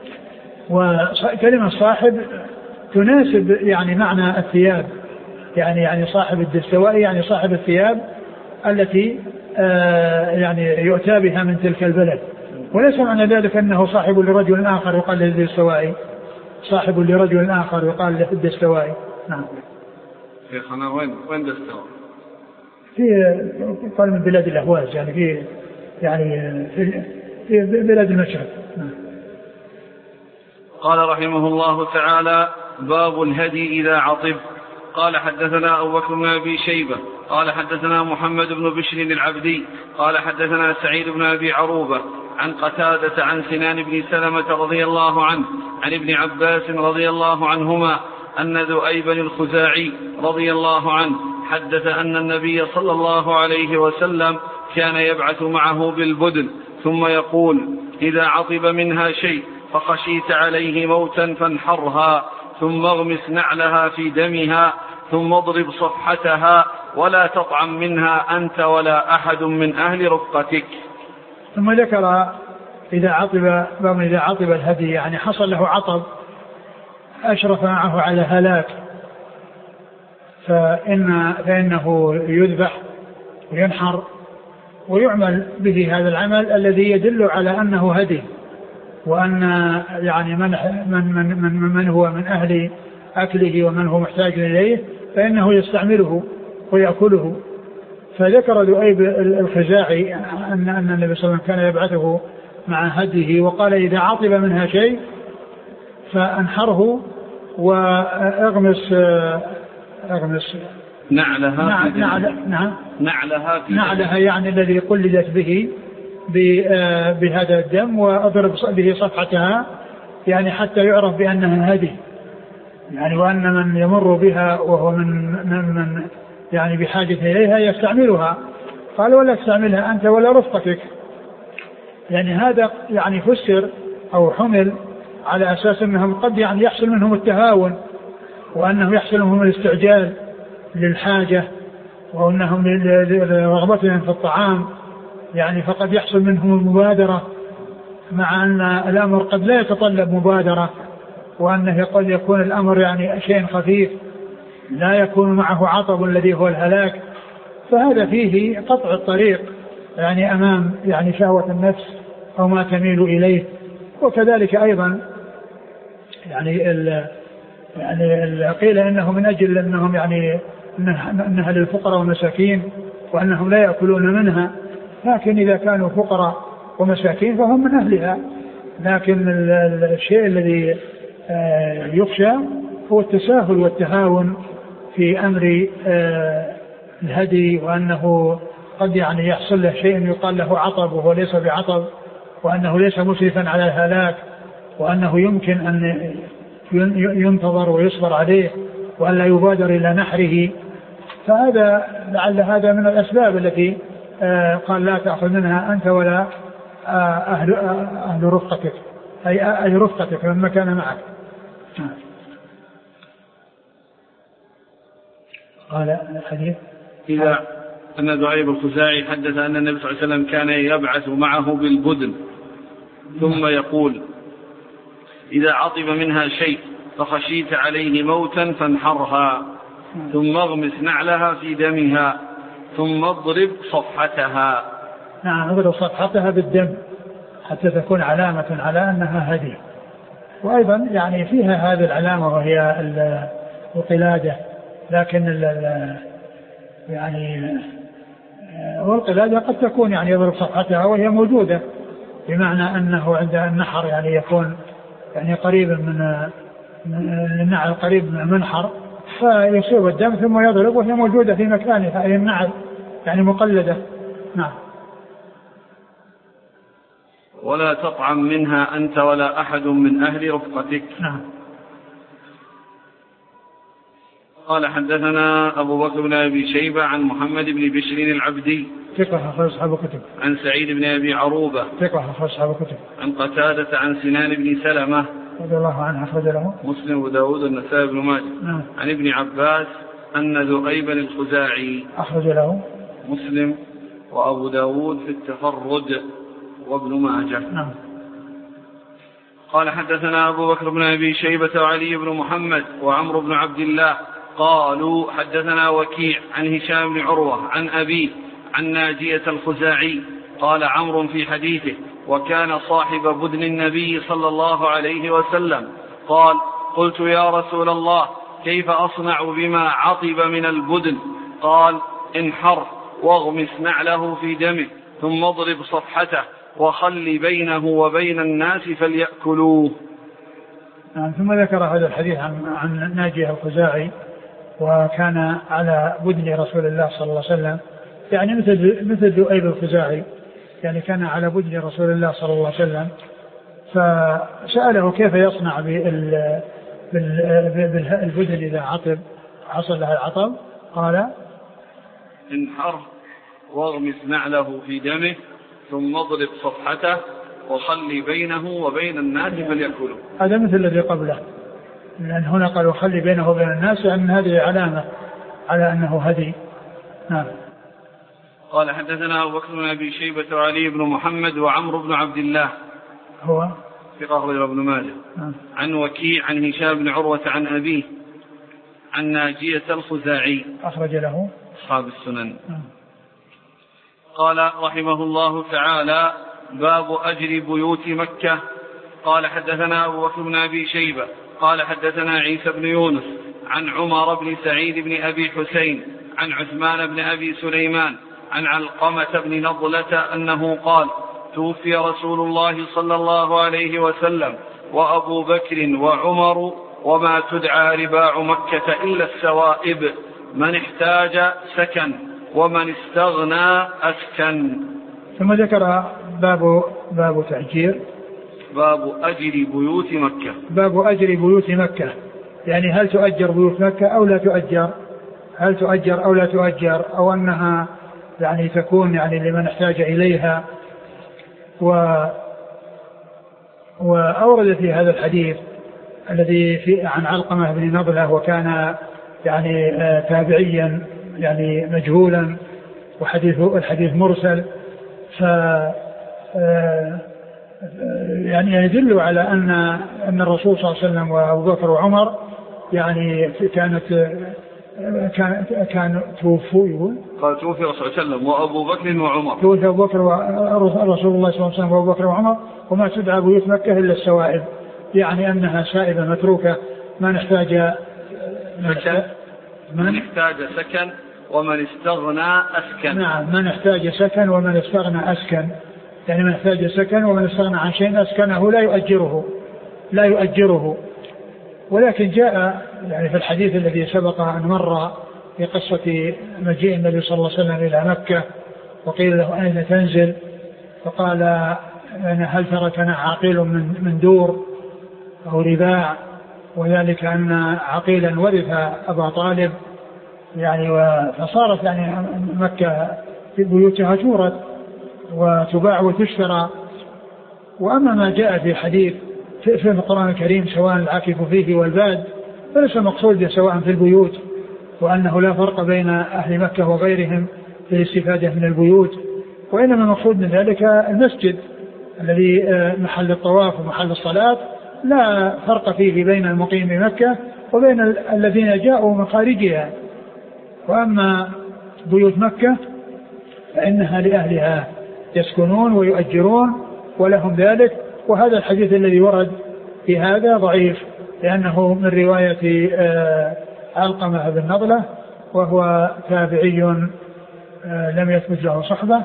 وكلمة صاحب تناسب يعني معنى الثياب، يعني صاحب الدستوائي يعني صاحب الثياب التي يعني يؤتى بها من تلك البلد، وليس معنى ذلك أنه صاحب لرجل آخر يقال له الدستوائي، صاحب لرجل آخر يقال له الدستوائي. نعم. شيخنا وين دستوائي؟ في قال من بلاد الأهواز، يعني في بلاد المشرق. قال رحمه الله تعالى: باب الهدي إذا عطب. قال حدثنا أبو بكر بن أبي شيبة قال حدثنا محمد بن بشر العبدي قال حدثنا سعيد بن أبي عروبة عن قتادة عن سنان بن سلمة رضي الله عنه عن ابن عباس رضي الله عنهما أن ذؤيبا الخزاعي رضي الله عنه حدث أن النبي صلى الله عليه وسلم كان يبعث معه بالبدن ثم يقول: إذا عطب منها شيء فخشيت عليه موتا فانحرها، ثم اغمس نعلها في دمها، ثم اضرب صفحتها، ولا تطعم منها أنت ولا أحد من أهل رفقتك. ثم ذكر إذا عطب الهدي، يعني حصل له عطب أشرف معه على هلاك، فإنه يذبح وينحر ويعمل به هذا العمل الذي يدل على أنه هدي، وأن يعني من هو من أهل أكله ومن هو محتاج إليه فإنه يستعمله ويأكله. فذكر ذؤيب الخزاعي أن النبي صلى الله عليه وسلم كان يبعثه مع هديه، وقال: إذا عطب منها شيء فأنحره وأغمس نعلها يعني الذي قلدت به بهذا الدم، وأضرب به صفحتها، يعني حتى يعرف بأنها هدي، يعني وأن من يمر بها وهو من يعني بحاجة إليها يستعملها. قال: ولا تستعملها أنت ولا رفقتك. يعني هذا يعني فسر أو حمل على أساس أنهم قد يعني يحصل منهم التهاون، وأنه يحصل منهم الاستعجال للحاجة، وأنهم لرغبتهم في الطعام، يعني فقد يحصل منهم المبادرة، مع أن الأمر قد لا يتطلب مبادرة، وأنه قد يكون الأمر يعني شيء خفيف لا يكون معه عطب الذي هو الهلاك. فهذا فيه قطع الطريق يعني أمام يعني شهوة النفس أو ما تميل إليه. وكذلك أيضا يعني قيل إنه من أجل أنهم يعني أنها للفقراء والمساكين وأنهم لا يأكلون منها، لكن إذا كانوا فقراء ومساكين فهم من أهلها. لكن الشيء الذي يخشى هو التساهل والتهاون في أمر الهدي، وأنه قد يعني يحصل له شيء يقال له عطب وهو ليس بعطب، وأنه ليس مسرفا على الهلاك، وأنه يمكن أن ينتظر ويصبر عليه وأن لا يبادر إلى نحره. فهذا لعل هذا من الأسباب التي قال: لا تأخذ منها أنت ولا أهل رفقتك، أي رفقتك مما كان معك. قال الحديث: إذا أن ذؤيب الخزاعي حدث أن النبي صلى الله عليه وسلم كان يبعث معه بالبدن ثم يقول: إذا عطب منها شيء فخشيت عليه موتا فانحرها، ثم اغمس نعلها في دمها، ثم اضرب صفحتها. نعم، اضرب صفحتها بالدم حتى تكون علامة على أنها هدي. وأيضا يعني فيها هذه العلامة وهي القلادة، لكن يعني والقلادة قد تكون يعني يضرب صفحتها وهي موجودة، بمعنى أنه عند النحر يعني يكون يعني قريب من النعل، قريب من المنحر، فيصيب الدم ثم يضرب وهي موجودة في مكانها، أي النعل يعني مقلدة. نعم. ولا تطعم منها أنت ولا أحد من أهل رفقتك. نعم. قال حدثنا أبو بكر بن أبي شيبة عن محمد بن بشر العبدي ثقة أخرج أصحاب الكتب. عن سعيد بن أبي عروبة ثقة أخرج أصحاب الكتب. عن قتادة عن سنان بن سلمة رضي الله عنه أخرج له مسلم وداود النسائي بن ماجه. نعم. عن ابن عباس أن ذؤيبا الخزاعي أخرج له مسلم وأبو داود في التفرد وابن ماجه. نعم. قال حدثنا أبو بكر بن أبي شيبة وعلي بن محمد وعمرو بن عبد الله قالوا حدثنا وكيع عن هشام بن عروة عن أبيه عن ناجية الخزاعي قال عمرو في حديثه وكان صاحب بدن النبي صلى الله عليه وسلم قال قلت يا رسول الله كيف أصنع بما عطب من البدن؟ قال انحر واغمس نعله في دمه ثم اضرب صفحته وخل بينه وبين الناس فليأكلوه. ثم ذكر هذا الحديث عن ناجية الخزاعي وكان على بدن رسول الله صلى الله عليه وسلم، يعني مثل ذؤيب الخزاعي، يعني كان على بدن رسول الله صلى الله عليه وسلم، فسأله كيف يصنع بالبدن إذا حصل لها العطب؟ قال انحر واغمس نعله في دمه ثم اضرب صفحته وخلي بينه وبين الناس فليأكلوا. هذا مثل الذي قبله، لأن هنا قال وخلي بينه وبين الناس، لأن هذه علامة على أنه هدي. نعم. قال حدثنا أبو بكر بن أبي شيبة وعلي بن محمد وعمرو بن عبد الله هو ثقة أخرج ابن ماجه. عن وكيع عن هشام بن عروة عن أبيه عن ناجية الخزاعي أخرج له أصحاب السنن. قال رحمه الله تعالى باب أجر بيوت مكة. قال حدثنا أبو بكر بن أبي شيبة قال حدثنا عيسى بن يونس عن عمر بن سعيد بن أبي حسين عن عثمان بن أبي سليمان عن علقمة بن نضلة أنه قال توفي رسول الله صلى الله عليه وسلم وأبو بكر وعمر وما تدعى رباع مكة إلا السوائب، من احتاج سكن ومن استغنى أسكن. ثم ذكر باب تأجير، باب أجر بيوت مكة. باب أجر بيوت مكة، يعني هل تؤجر بيوت مكة أو لا تؤجر، هل تؤجر أو لا تؤجر، أو أنها يعني تكون يعني لمن احتاج إليها. وأورد في هذا الحديث الذي عن علقمة بن نضلة، وكان يعني تابعيا يعني مجهولا، الحديث مرسل، يعني يدل على أن الرسول صلى الله عليه وسلم وأبو بكر وعمر يعني كان توفوا. قال توفي الرسول صلى الله عليه وسلم وأبو بكر وعمر. توفي أبو بكر ورسول الله صلى الله عليه وسلم وأبو بكر وعمر وما تدعى بيوت مكة إلا السوائب، يعني أنها سائبة متروكة، من احتاج سكن ومن استغنى أسكن. نعم، من احتاج سكن ومن استغنى أسكن، يعني من احتاج سكن ومن استغنى عن شيء أسكنه لا يؤجره. ولكن جاء يعني في الحديث الذي سبق أن مر في قصة مجيء النبي صلى الله عليه وسلم إلى مكة وقيل له أين تنزل، فقال هل تركنا عقيل من دور أو رباع، وذلك أن عقيلا ورث أبا طالب، يعني فصارت يعني مكة في بيوتها تورث وتباع وتشترى. وأما ما جاء في حديث في القرآن الكريم سواء العاكف فيه والباد، فليس مقصود سواء في البيوت، وأنه لا فرق بين أهل مكة وغيرهم في الاستفادة من البيوت، وإنما المقصود من ذلك المسجد الذي محل الطواف ومحل الصلاة لا فرق فيه بين المقيم بمكة وبين الذين جاءوا من خارجها. وأما بيوت مكة فإنها لأهلها يسكنون ويؤجرون ولهم ذلك. وهذا الحديث الذي ورد في هذا ضعيف، لأنه من رواية علقمة بن نضلة وهو تابعي لم يثبت له صحبة،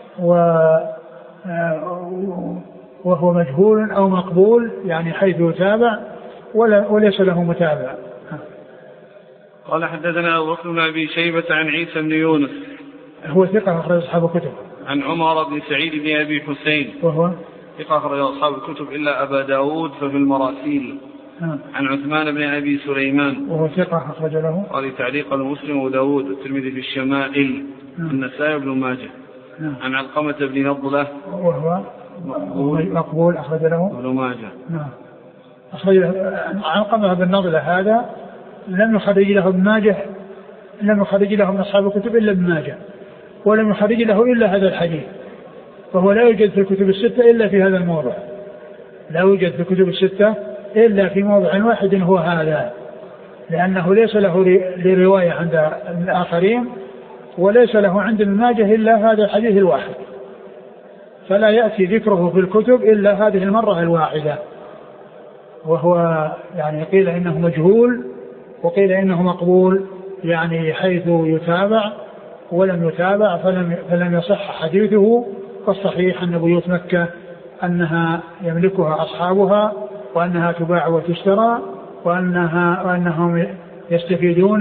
وهو مجهول أو مقبول يعني حيث يتابع وليس له متابع. قال حدثنا أبو بكر بن أبي شيبة عن عيسى بن يونس هو ثقة أخرج أصحاب الكتب. عن عمر بن سعيد بن أبي حسين وهو ثقة أخرج أصحاب الكتب إلا أبا داود ففي المراسيل. عن عثمان بن أبي سليمان وهو ثقة أخرج له قال تعليق المسلم وداود والترمذي في الشمائل النسائي بن ماجه. عن علقمة بن نضلة وهو مقبول أخرج له ابن ماجه. أخرج علقمة بن نضلة هذا لم يخرج له ابن ماجه، لم يخرج له من أصحاب الكتب إلا ابن ماجه، ولم يخرج له إلا هذا الحديث، فهو لا يوجد في الكتب الستة إلا في هذا الموضع، لا يوجد في الكتب الستة إلا في موضع واحد هو هذا، لأنه ليس له لرواية عند الآخرين وليس له عند ابن ماجه إلا هذا الحديث الواحد، فلا يأتي ذكره في الكتب إلا هذه المرة الواحدة. وهو يعني قيل إنه مجهول وقيل إنه مقبول، يعني حيث يتابع ولم يتابع فلم يصح حديثه. فالصحيح أن بيوت مكة أنها يملكها أصحابها وأنها تباع وتشترى وأنهم يستفيدون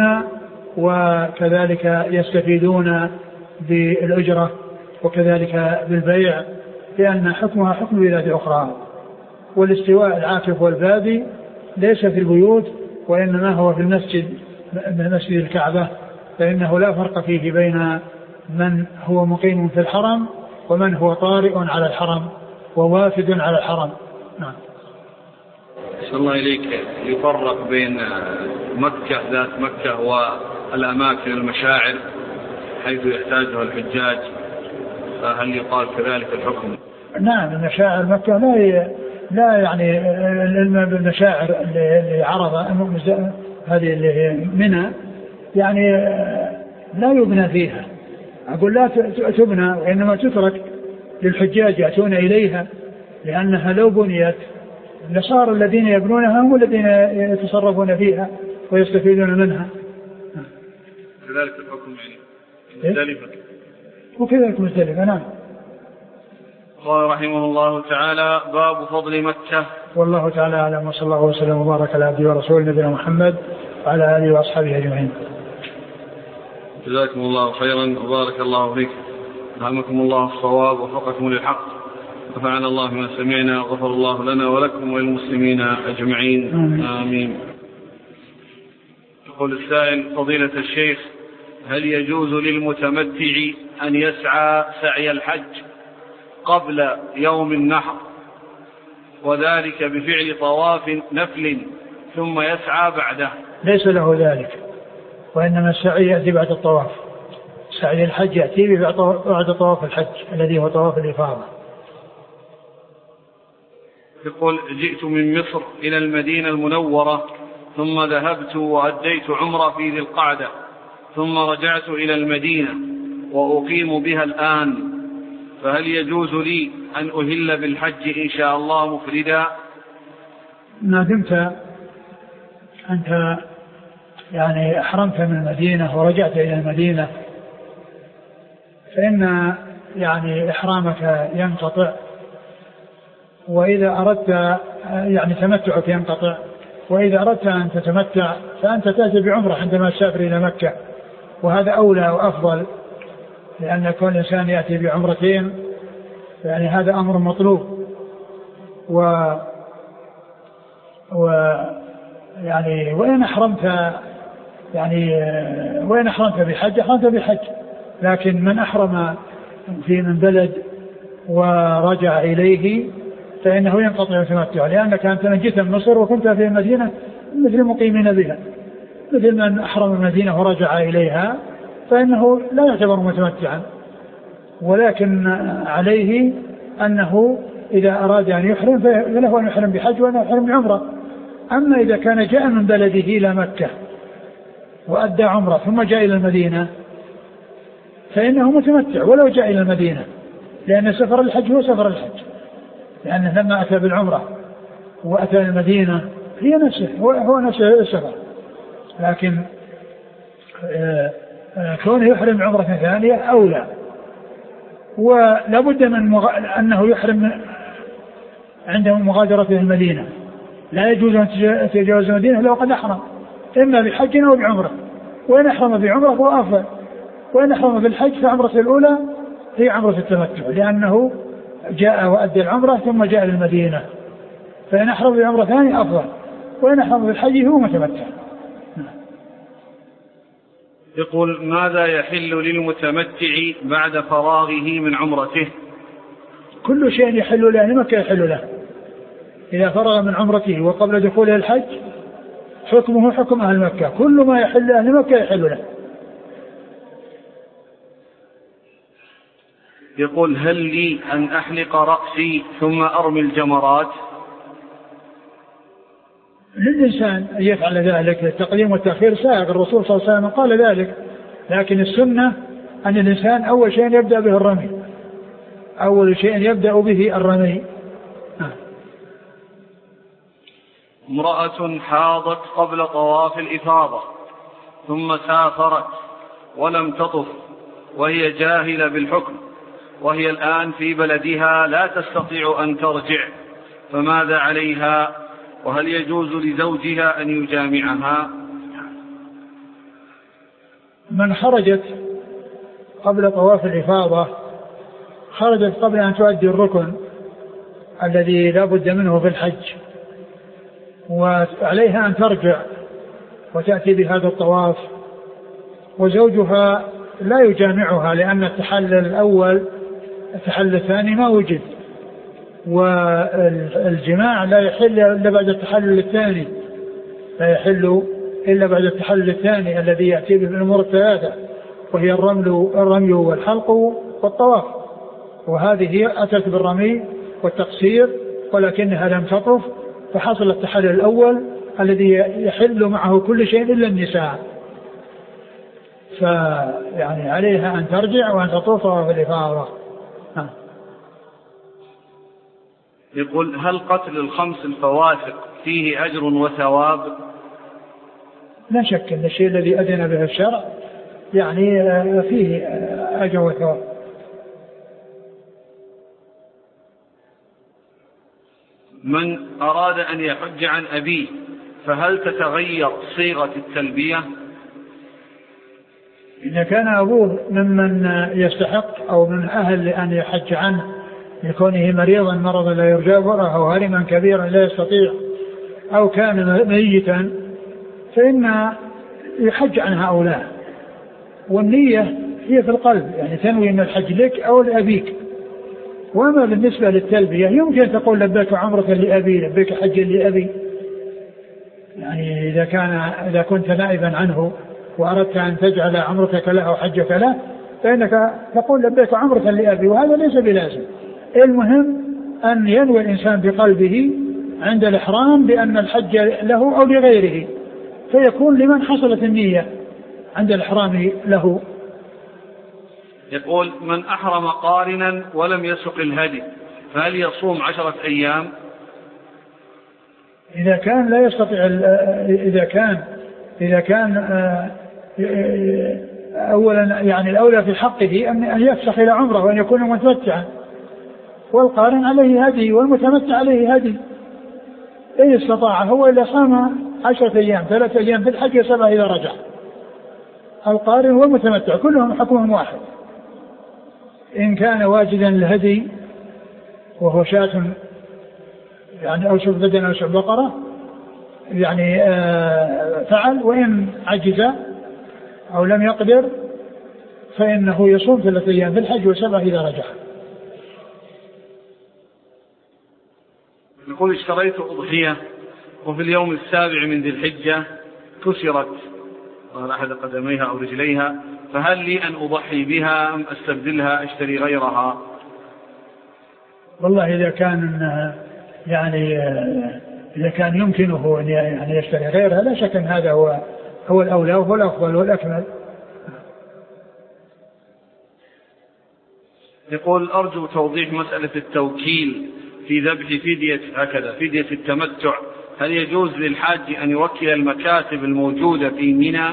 وكذلك يستفيدون بالأجرة وكذلك بالبيع، لأن حكمها حكم بلاد أخرى. والاستواء العاكف والبادي ليس في البيوت وإنما هو في المسجد الكعبة، فإنه لا فرق فيه بين من هو مقيم في الحرم ومن هو طارئ على الحرم ووافد على الحرم. نعم. أسأل الله إليك يفرق بين مكة ذات مكة والأماكن المشاعر حيث يحتاجها الحجاج، فهل يقال كذلك الحكم؟ نعم، المشاعر مكة لا يعني المشاعر اللي عرض هذه اللي منها يعني لا يبنى فيها، أقول لا تبنى وإنما تترك للحجاج يأتون إليها، لأنها لو بنيت لصار الذين يبنونها هم الذين يتصرفون فيها ويستفيدون منها. كذلك الحكم يعني مختلفة وكذلك مختلفة. نعم. قال رحمه الله تعالى: باب فضل مكة. والله تعالى أعلم، وصلى الله وسلم وبارك على عبده ورسوله نبينا محمد وعلى آله وأصحابه أجمعين. جزاكم الله خيرا وبارك الله فيك، ألهمكم الله الصواب ووفقكم للحق، نفعنا الله بما سمعنا وغفر الله لنا ولكم وللمسلمين أجمعين. آمين. يقول السائل: فضيلة الشيخ، هل يجوز للمتمتع أن يسعى سعي الحج قبل يوم النحر وذلك بفعل طواف نفل ثم يسعى بعده؟ ليس له ذلك، وإنما السعي يأتي بعد الطواف، سعي الحج يأتي بعد طواف الحج الذي هو طواف الإفاضة. يقول: جئت من مصر إلى المدينة المنورة ثم ذهبت وأديت عمرة في ذي القعدة ثم رجعت إلى المدينة وأقيم بها الآن، فهل يجوز لي أن أهل بالحج إن شاء الله مفردا؟ ما دمت أنت يعني أحرمت من المدينة ورجعت إلى المدينة فإن يعني إحرامك ينقطع، وإذا أردت يعني تمتعك ينقطع، وإذا أردت أن تتمتع فأنت تأتي بعمرة عندما تسافر إلى مكة، وهذا أولى وأفضل، لأن كل إنسان يأتي بعمرتين يعني هذا أمر مطلوب. يعني وإن أحرمت بحج أحرمت بحج، لكن من أحرم من بلد ورجع إليه فإنه ينقطع التمتع، لأنك أنت جئت من مصر وكنت في المدينة مثل مقيمين بها، مثل من أحرم المدينة ورجع إليها فإنه لا يعتبر متمتعا، ولكن عليه أنه إذا أراد أن يحرم فله أن يحرم بحج وأن يحرم بعمرة. أما إذا كان جاء من بلده إلى مكة وأدى عمرة ثم جاء إلى المدينة فإنه متمتع ولو جاء إلى المدينة، لأن سفر الحج هو سفر الحج، لأنه لما أتى بالعمرة وأتى المدينة هي نفسه هو نفسه السفر، لكن كونه يحرم عمرة ثانية أولى. ولا بد من أنه يحرم عند مغادرته المدينة، لا يجوز أن يتجاوز المدينة لو قد أحرم إما بحج أو بعمرة، وإن أحرم بعمرة فهو أفضل، وإن أحرم بالحج فعمرته الأولى هي عمرة التمتع، لأنه جاء وأدى العمرة ثم جاء للمدينة، فإن أحرم بعمرة ثانية أفضل، وإن أحرم بالحج هو متمتع. يقول ماذا يحل للمتمتع بعد فراغه من عمرته؟ كل شيء يحل لأهل مكة يحل له إذا فرغ من عمرته وقبل دخوله الحج، حكمه حكم أهل مكة، كل ما يحل أهل مكة يحل له. يقول هل لي أن أحلق رأسي ثم أرمي الجمرات؟ للإنسان أن يفعل ذلك، التقديم والتأخير سائغ، الرسول صلى الله عليه وسلم قال ذلك، لكن السنة أن الإنسان أول شيء يبدأ به الرمي، أول شيء يبدأ به الرمي. امرأة حاضت قبل طواف الإفاضة ثم سافرت ولم تطف وهي جاهلة بالحكم، وهي الآن في بلدها لا تستطيع أن ترجع، فماذا عليها؟ وهل يجوز لزوجها أن يجامعها؟ من خرجت قبل طواف الإفاضة خرجت قبل أن تؤدي الركن الذي لا بد منه في الحج، وعليها أن ترجع وتأتي بهذا الطواف، وزوجها لا يجامعها لأن التحلل الأول التحلل الثاني ما وجد، والجماع لا يحل إلا بعد التحلل الثاني، لا يحل إلا بعد التحلل الثاني الذي يأتي به الأمور الثلاثة، وهي الرمي والحلق والطواف، وهذه هي أتت بالرمي والتقصير ولكنها لم تطف، فحصل التحلل الأول الذي يحل معه كل شيء إلا النساء، فيعني عليها أن ترجع وأن تطوف في الإفاضة. يقول هل قتل الخمس الفواسق فيه أجر وثواب؟ لا شك أن الشيء الذي أذن به الشرع يعني فيه أجر وثواب. من أراد أن يحج عن أبيه فهل تتغير صيغة التلبية؟ إذا كان أبوه ممن يستحق أو من أهل أن يحج عنه لكونه مريضا مرضا لا يرجى برأه أو هرما كبيرا لا يستطيع أو كان ميتا فإن يحج عن هؤلاء، والنية هي في القلب، يعني تنوي من الحج لك أو لأبيك. وما بالنسبة للتلبية يمكن تقول لبيك عمرة لأبي، لبيك حجا لأبي، يعني إذا كنت نائبا عنه وأردت أن تجعل عمرتك له أو حجك له فإنك تقول لبيك عمرة لأبي، وهذا ليس بلازم. المهم أن ينوي الإنسان بقلبه عند الإحرام بأن الحج له أو لغيره، فيكون لمن حصلت النية عند الإحرام له. يقول من أحرم قارنا ولم يسق الهدي فهل يصوم 10 أيام؟ إذا كان لا يستطيع، إذا كان أولا يعني الأولى في حقه أن يفسخ إلى عمره وأن يكون متمتعا، والقارن عليه هدي والمتمتع عليه هدي، إن استطاع هو إلا صام 10 أيام 3 أيام في الحج 7 إذا رجع. القارن والمتمتع كلهم حكمهم واحد، إن كان واجدا الهدي وهو شاة يعني أو شوف بدن أو شوف بقرة يعني فعل، وإن عجز أو لم يقدر فإنه يصوم 3 أيام في الحج و7 إذا رجع. يقول اشتريت أضحية وفي اليوم 7 من ذي الحجة كسرت أحد قدميها أو رجليها، فهل لي أن أضحي بها أم أستبدلها أشتري غيرها؟ والله إذا كان يعني إذا كان يمكنه أن يعني يشتري غيرها لا شك أن هذا هو الأولى وهو الأفضل والأكمل. يقول أرجو توضيح مسألة التوكيل في ذبح فدية هكذا فدية التمتع، هل يجوز للحاج أن يوكل المكاتب الموجودة في منى؟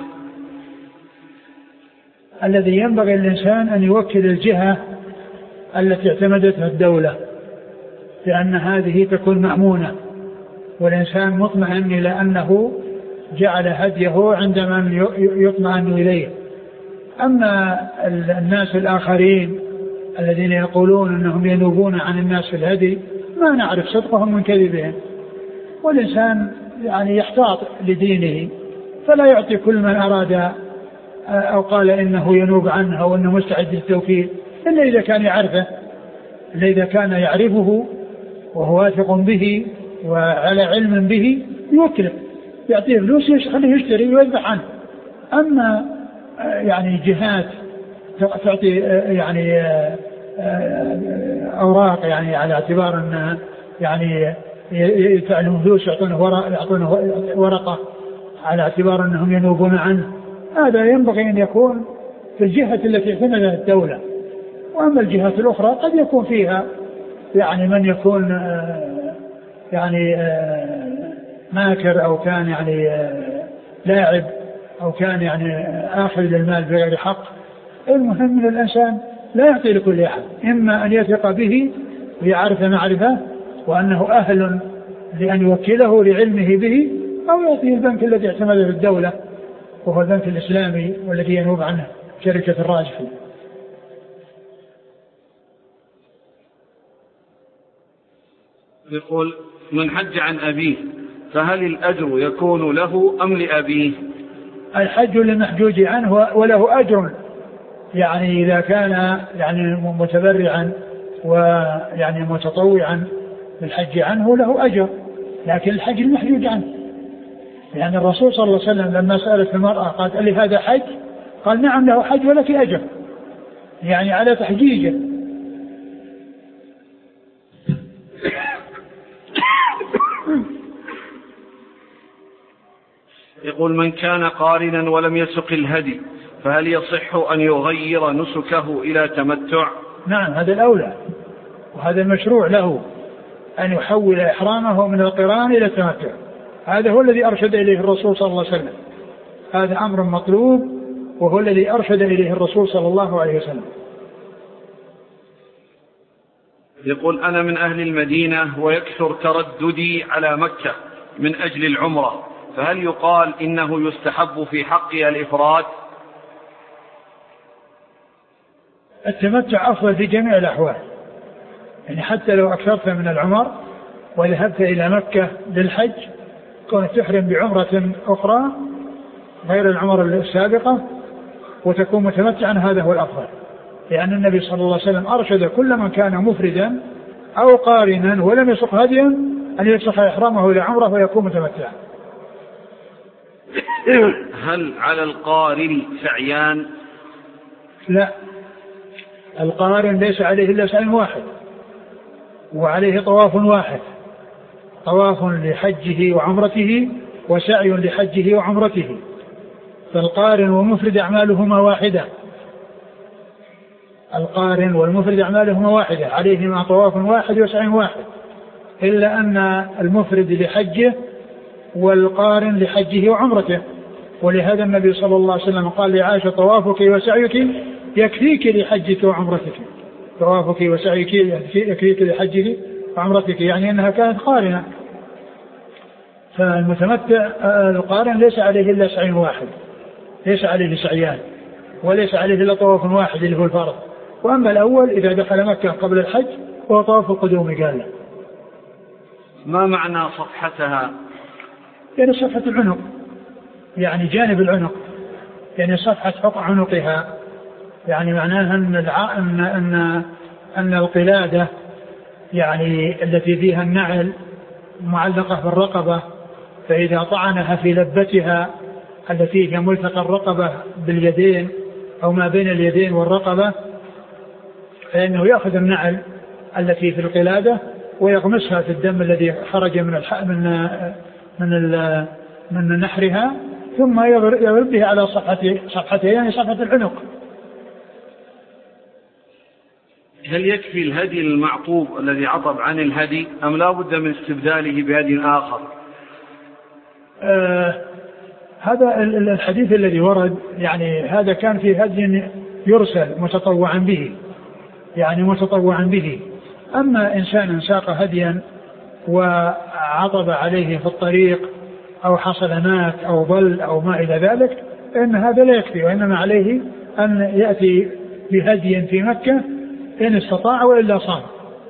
الذي ينبغي الإنسان أن يوكل الجهة التي اعتمدتها الدولة، لأن هذه تكون مأمونة، والإنسان مطمئن إلى أنه جعل هديه عند من يطمئن إليه. أما الناس الآخرين الذين يقولون أنهم ينوبون عن الناس في الهدي، ما نعرف صدقهم من كذبهم، والإنسان يعني يحتاط لدينه، فلا يعطي كل من أراد أو قال إنه ينوب عنه أو أنه مستعد للتوكيل، إلا إذا كان يعرفه، إلا إذا كان يعرفه وهو واثق به وعلى علم به يوكله، يعطيه فلوس يخليه يشتري ويذبح عنه. أما يعني جهات تعطي يعني أوراق يعني على اعتبار أنها يعني يدفعون فلوس يعطونه ورقة على اعتبار أنهم ينوبون عنه، هذا ينبغي أن يكون في الجهة التي اعتمدها الدولة. وأما الجهات الأخرى قد يكون فيها يعني من يكون يعني ماكر أو كان يعني لاعب أو كان يعني آخذ للمال بغير حق. المهم من الإنسان لا يعطي لكل أحد، إما أن يثق به ويعرف معرفة وأنه أهل لأن يوكله لعلمه به، أو يعطيه البنك الذي اعتمده الدولة وهو البنك الإسلامي والذي ينوب عنه شركة الراجحي. يقول: من حج عن أبيه فهل الأجر يكون له أم لأبيه؟ الحج للمحجوج عنه وله أجر، يعني إذا كان يعني متبرعا ويعني متطوعا بالحج عنه له أجر، لكن الحج المحجوج عنه، يعني الرسول صلى الله عليه وسلم لما سألت المرأة قالت: قال لي هذا حج؟ قال: نعم له حج ولك أجر، يعني على تحجيجه. يقول: من كان قارنا ولم يسق الهدي فهل يصح أن يغير نسكه إلى تمتع؟ نعم، هذا الأولى، وهذا المشروع له أن يحول إحرامه من القران إلى التمتع، هذا هو الذي أرشد إليه الرسول صلى الله عليه وسلم، هذا أمر مطلوب وهو الذي أرشد إليه الرسول صلى الله عليه وسلم. يقول: أنا من أهل المدينة ويكثر ترددي على مكة من أجل العمرة، فهل يقال إنه يستحب في حقي الإفراد؟ التمتع أفضل في جميع الأحوال، يعني حتى لو أكثرت من العمر وذهبت إلى مكة للحج كنت تحرم بعمرة أخرى غير العمر السابقة وتكون متمتعا، هذا هو الأفضل، لأن النبي صلى الله عليه وسلم أرشد كل من كان مفردا أو قارنا ولم يسق هديا أن يسق إحرامه إلى عمره ويكون متمتعا. هل على القارن سعيان؟ لا، القارن ليس عليه إلا سعي واحد، وعليه طواف واحد، طواف لحجه وعمرته وسعي لحجه وعمرته، فالقارن والمفرد أعمالهما واحدة، القارن والمفرد أعمالهما واحدة، عليهما طواف واحد وسعي واحد، إلا أن المفرد لحجه والقارن لحجه وعمرته. ولهذا النبي صلى الله عليه وسلم قال لعائشة: طوافك وسعيك يكفيك لحجك وعمرتك، طوافك وسعيك يكفيك لحجك وعمرتك، يعني أنها كانت قارنة. فالمتمتع القارن ليس عليه إلا سعي واحد، ليس عليه سعيان، وليس عليه إلا طواف واحد اللي هو الفرض. وأما الأول إذا دخل مكة قبل الحج هو طواف القدوم. قال له: ما معنى صفحتها؟ يعني صفحة العنق، يعني جانب العنق، يعني صفحة فوق عنقها، يعني معناها أن القلادة يعني التي فيها النعل معلقة بالرقبة، فإذا طعنها في لبتها التي هي ملتقى الرقبة باليدين أو ما بين اليدين والرقبة، فإنه يأخذ النعل التي في القلادة ويغمسها في الدم الذي خرج من نحرها، ثم يضرب بها على صفحتين، يعني صفحة العنق. هل يكفي الهدي المعطوب الذي عطب عن الهدي أم لا بد من استبداله بهدي آخر؟ هذا الحديث الذي ورد يعني هذا كان في هدي يرسل متطوعا به، يعني متطوعا به. أما إنسان ساق هديا وعطب عليه في الطريق أو حصل مات أو ضل أو ما إلى ذلك فإن هذا لا يكفي، وإنما عليه أن يأتي بهدي في مكة إن استطاع وإلا صام.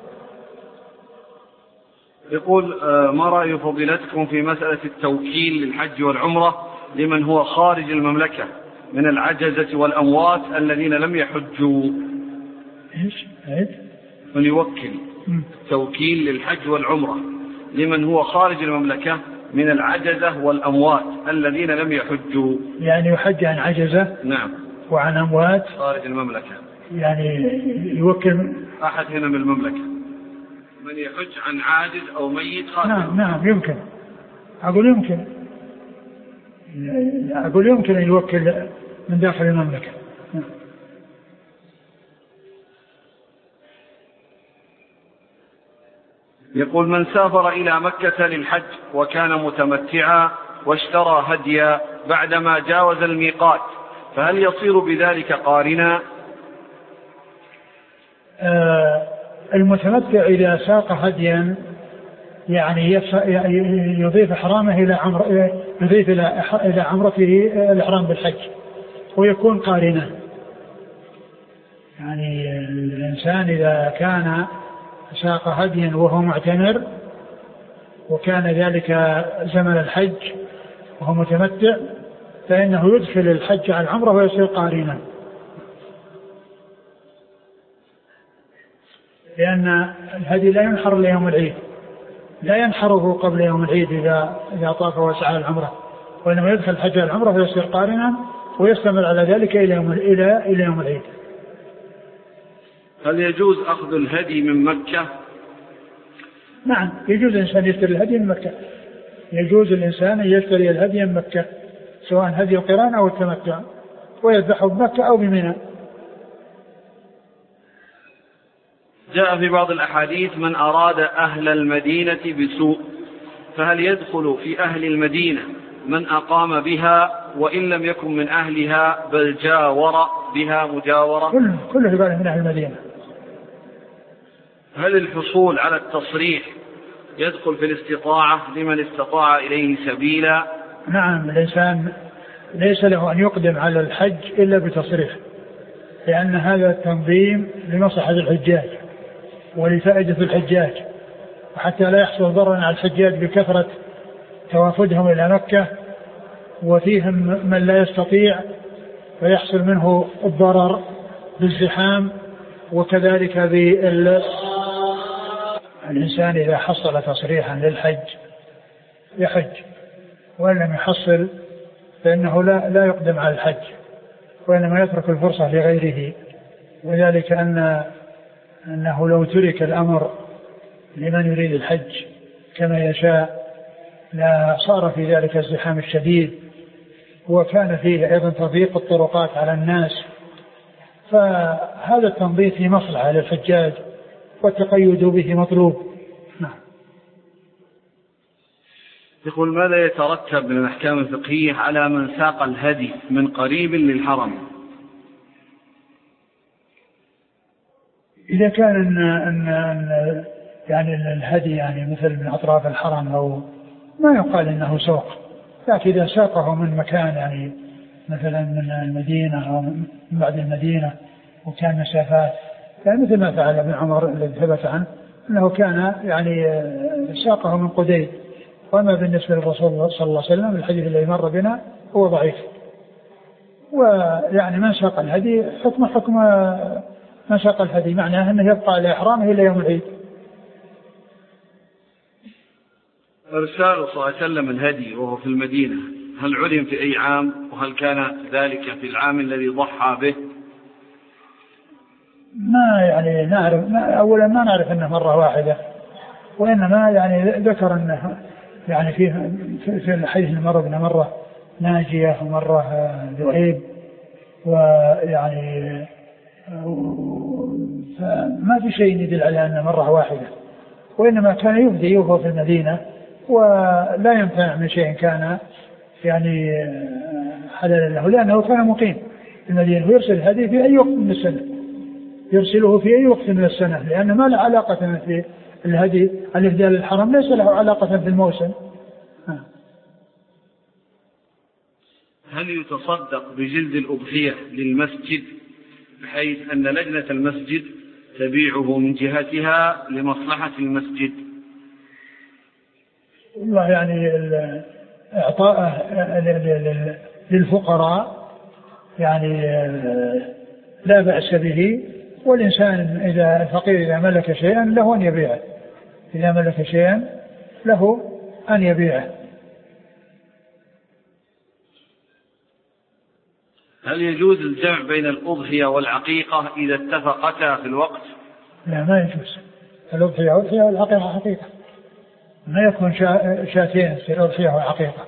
يقول ما رأي فضيلتكم في مسألة التوكيل للحج والعمرة لمن هو خارج المملكة من العجزة والأموات الذين لم يحجوا؟ من يوكل توكيل للحج والعمرة لمن هو خارج المملكة من العجزة والأموات الذين لم يحجوا، يعني يحج عن عجزة نعم وعن أموات خارج المملكة، يعني يوكل أحد هنا من المملكة من يحج عن عاجز أو ميت خارج. نعم يمكن، أقول يمكن أن يوكل من داخل المملكة. يقول من سافر إلى مكة للحج وكان متمتعا واشترى هديا بعدما جاوز الميقات فهل يصير بذلك قارنا؟ المتمتع إذا ساق هديا يعني يضيف إحرامه يضيف إلى عمرته الإحرام بالحج ويكون قارنا. يعني الإنسان إذا كان ساق هديا وهو معتمر وكان ذلك زمن الحج وهو متمتع فإنه يدخل الحج على العمرة ويصير قارنا، لأن الهدي لا ينحر ليوم العيد، لا ينحره قبل يوم العيد إذا طاف وسعى العمرة، وإنما يدخل الحج على العمرة ويصير قارنا ويستمر على ذلك إلى يوم العيد. هل يجوز أخذ الهدي من مكة؟ نعم يجوز الإنسان يشتري الهدي من مكة، يجوز الإنسان يشتري الهدي من مكة سواء هدي القران أو التمتع ويذبحه بمكة أو بمنى. جاء في بعض الأحاديث من أراد أهل المدينة بسوء فهل يدخل في أهل المدينة من أقام بها وإن لم يكن من أهلها بل جاور بها مجاورة؟ كله يبقى من أهل المدينة. هل الحصول على التصريح يدخل في الاستطاعة لمن استطاع إليه سبيلا؟ نعم الإنسان ليس له أن يقدم على الحج إلا بتصريح، لأن هذا التنظيم لمصلحة الحجاج ولفائدة الحجاج، وحتى لا يحصل ضرر على الحجاج بكثرة توافدهم إلى مكة وفيهم من لا يستطيع فيحصل منه الضرر بالزحام. وكذلك الإنسان إذا حصل تصريحا للحج يحج، وإن لم يحصل فإنه لا يقدم على الحج وإنما يترك الفرصة لغيره، وذلك أنه لو ترك الأمر لمن يريد الحج كما يشاء لا صار في ذلك الزحام الشديد وكان فيه أيضا تضييق الطرقات على الناس. فهذا التنظيف في مصلحة للحجاج والتقيد به مطلوب. نعم. يقول ماذا يترتب من الأحكام الفقهية على من ساق الهدي من قريب للحرم؟ إذا كان أن يعني الهدي يعني مثل من أطراف الحرم أو ما يقال إنه سوق، لكن إذا ساقه من مكان يعني مثلا من المدينة أو من بعد المدينة وكان مسافات، يعني مثل ما فعل ابن عمر الذي ثبت عنه أنه كان يعني ساقه من قديد. وما بالنسبة للرسول صلى الله عليه وسلم الحديث الذي مر بنا هو ضعيف. ويعني من ساق الهدي حكم من ساق الهدي، معناه أنه يبقى على إحرامه إلى يوم العيد. إرسال صلى الله عليه وسلم الهدي وهو في المدينة هل علم في أي عام؟ وهل كان ذلك في العام الذي ضحى به؟ ما يعني نعرف، أولا ما نعرف أنه مرة واحدة، وإنما يعني ذكر أنه يعني في الحديث مر بنا مرة ناجية ومرة ذؤيب، ويعني فما في شيء يدل على أنه مرة واحدة، وإنما كان يهدي وهو في المدينة ولا يمتنع من شيء كان يعني حلالا له، لأنه كان مقيم في المدينة ويرسل الهدي في أي وقت من السنة، يرسله في أي وقت من السنة، لأن ما له علاقة في الهدي. الإهداء للحرم ليس له علاقة في الموسم. هل يتصدق بجلد الأضحية للمسجد بحيث أن لجنة المسجد تبيعه من جهتها لمصلحة المسجد؟ والله يعني إعطاءه للفقراء يعني لا بأس به، والإنسان إذا الفقير إذا ملك شيئا له أن يبيعه، إذا ملك شيئا له أن يبيعه. هل يجوز الجمع بين الأضحية والعقيقة إذا اتفقتا في الوقت؟ لا، ما يجوز. الأضحية أضحية والعقيقة حقيقة، ما يكون شاتين في الأضحية والعقيقة.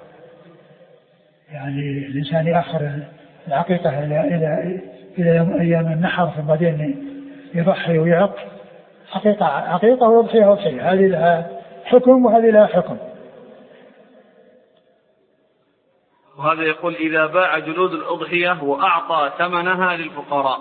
يعني الإنسان يأخر العقيقة إلى أيام النحر ثم بعدين يضحي ويعق. عقيقة وأضحية أضحية، هذه لها حكم وهذه لها حكم. وهذا يقول إذا باع جلود الأضحية وأعطى ثمنها للفقراء.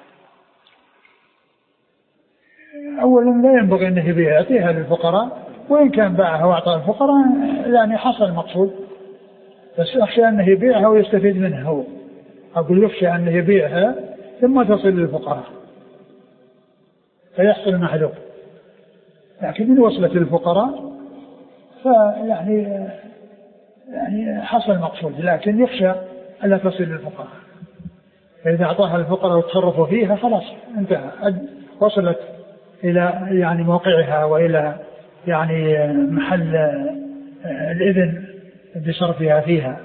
أولا لا ينبغي أنه يعطيها للفقراء، وإن كان باعها وأعطى الفقراء يعني حصل المقصود، بس أخشى أنه يبيعها ويستفيد منها هو. أقول يخشى أنه يبيعها ثم تصل للفقراء فيحصل المحلوب، لكن إن وصلت للفقراء فيعني حصل المقصود، لكن يخشى ألا تصل للفقراء. فإذا أعطاها الفقراء وتصرفوا فيها خلاص انتهى، وصلت إلى يعني موقعها وإلى يعني محل الإذن بصرفها فيها.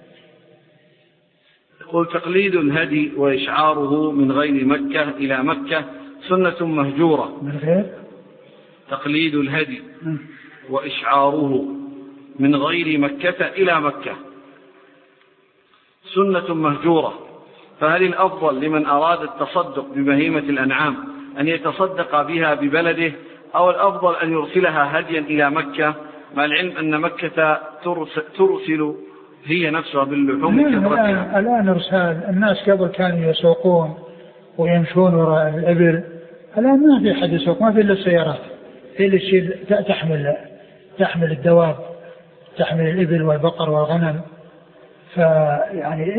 يقول تقليد الهدي وإشعاره من غير مكة إلى مكة سنة مهجورة. من غير تقليد الهدي وإشعاره من غير مكة إلى مكة سنة مهجورة، فهل الأفضل لمن أراد التصدق ببهيمة الأنعام أن يتصدق بها ببلده، أو الأفضل أن يرسلها هديا إلى مكة، مع العلم أن مكة ترسل هي نفسها باللحوم كثرتها؟ الآن إرسال الناس قبل كانوا يسوقون ويمشون وراء الإبل، الآن ما في حد يسوق، ما في إلا السيارات هي اللي تحمل الدواب، تحمل الإبل والبقر والغنم. فيعني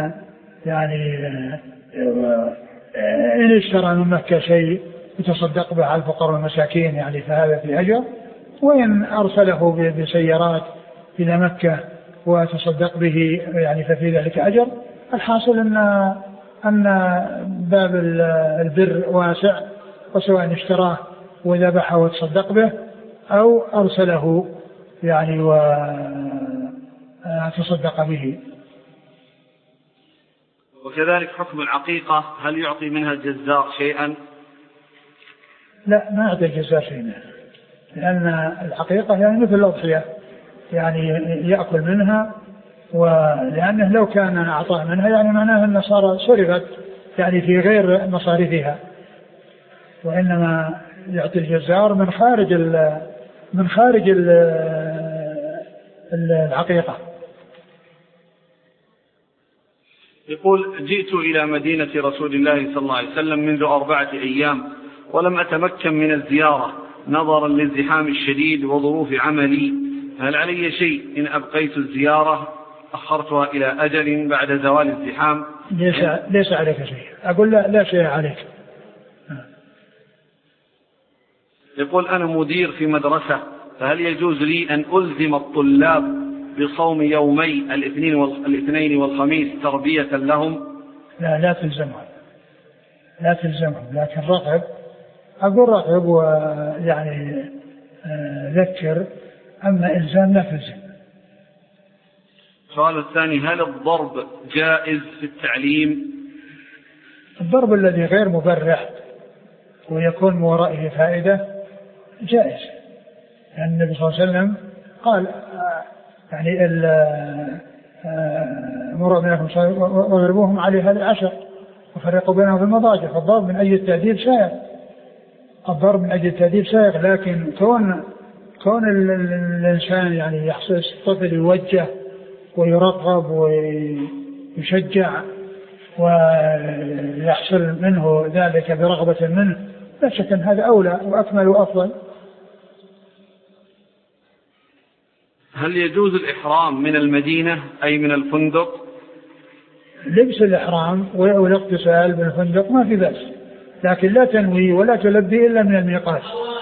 إن اشترى من مكة شيء يتصدق به على الفقراء والمساكين يعني فهذا في أجر، وإن أرسله بسيارات إلى مكة وتصدق به يعني ففي ذلك أجر. الحاصل أن باب البر واسع، وسواء اشتراه وذبحه وتصدق به أو أرسله يعني وتصدق به. وكذلك حكم العقيقة، هل يعطي منها الجزار شيئا؟ لا، ما يعطي الجزار شيئا، لأن العقيقة يعني مثل الأضحية يعني يأكل منها، ولأنه لو كان أعطاه منها يعني معناه أن صرفت يعني في غير مصاريفها، وإنما يعطي الجزار من خارج العقيقة. يقول جئت إلى مدينة رسول الله صلى الله عليه وسلم منذ 4 أيام ولم أتمكن من الزيارة نظرا للزحام الشديد وظروف عملي، هل علي شيء إن أبقيت الزيارة أخرتها إلى أجل بعد زوال الزحام؟ ليس عليك شيء، أقول لا شيء عليك. يقول أنا مدير في مدرسة، فهل يجوز لي أن ألزم الطلاب بصوم يومي الاثنين والخميس تربية لهم؟ لا تلزمهم، لكن رغب ويعني ذكر، أما إلزام لا تلزم. السؤال الثاني، هل الضرب جائز في التعليم؟ الضرب الذي غير مبرح ويكون من ورائه فائدة جائز، لأن النبي صلى الله عليه وسلم قال يعني مروا منكم واضربوهم عليها 10، فرق بينهم في المضاجع. فالضرب من أجل التأديب سائغ، الضرب من أجل التأديب سائغ، لكن كون الإنسان يعني يحصل الطفل يوجه ويرغب ويشجع ويحصل منه ذلك برغبة منه، لا شك أن هذا أولى وأكمل وأفضل. هل يجوز الإحرام من المدينة أي من الفندق؟ لبس الإحرام والاغتسال بالفندق ما في بأس، لكن لا تنوي ولا تلبي إلا من الميقات.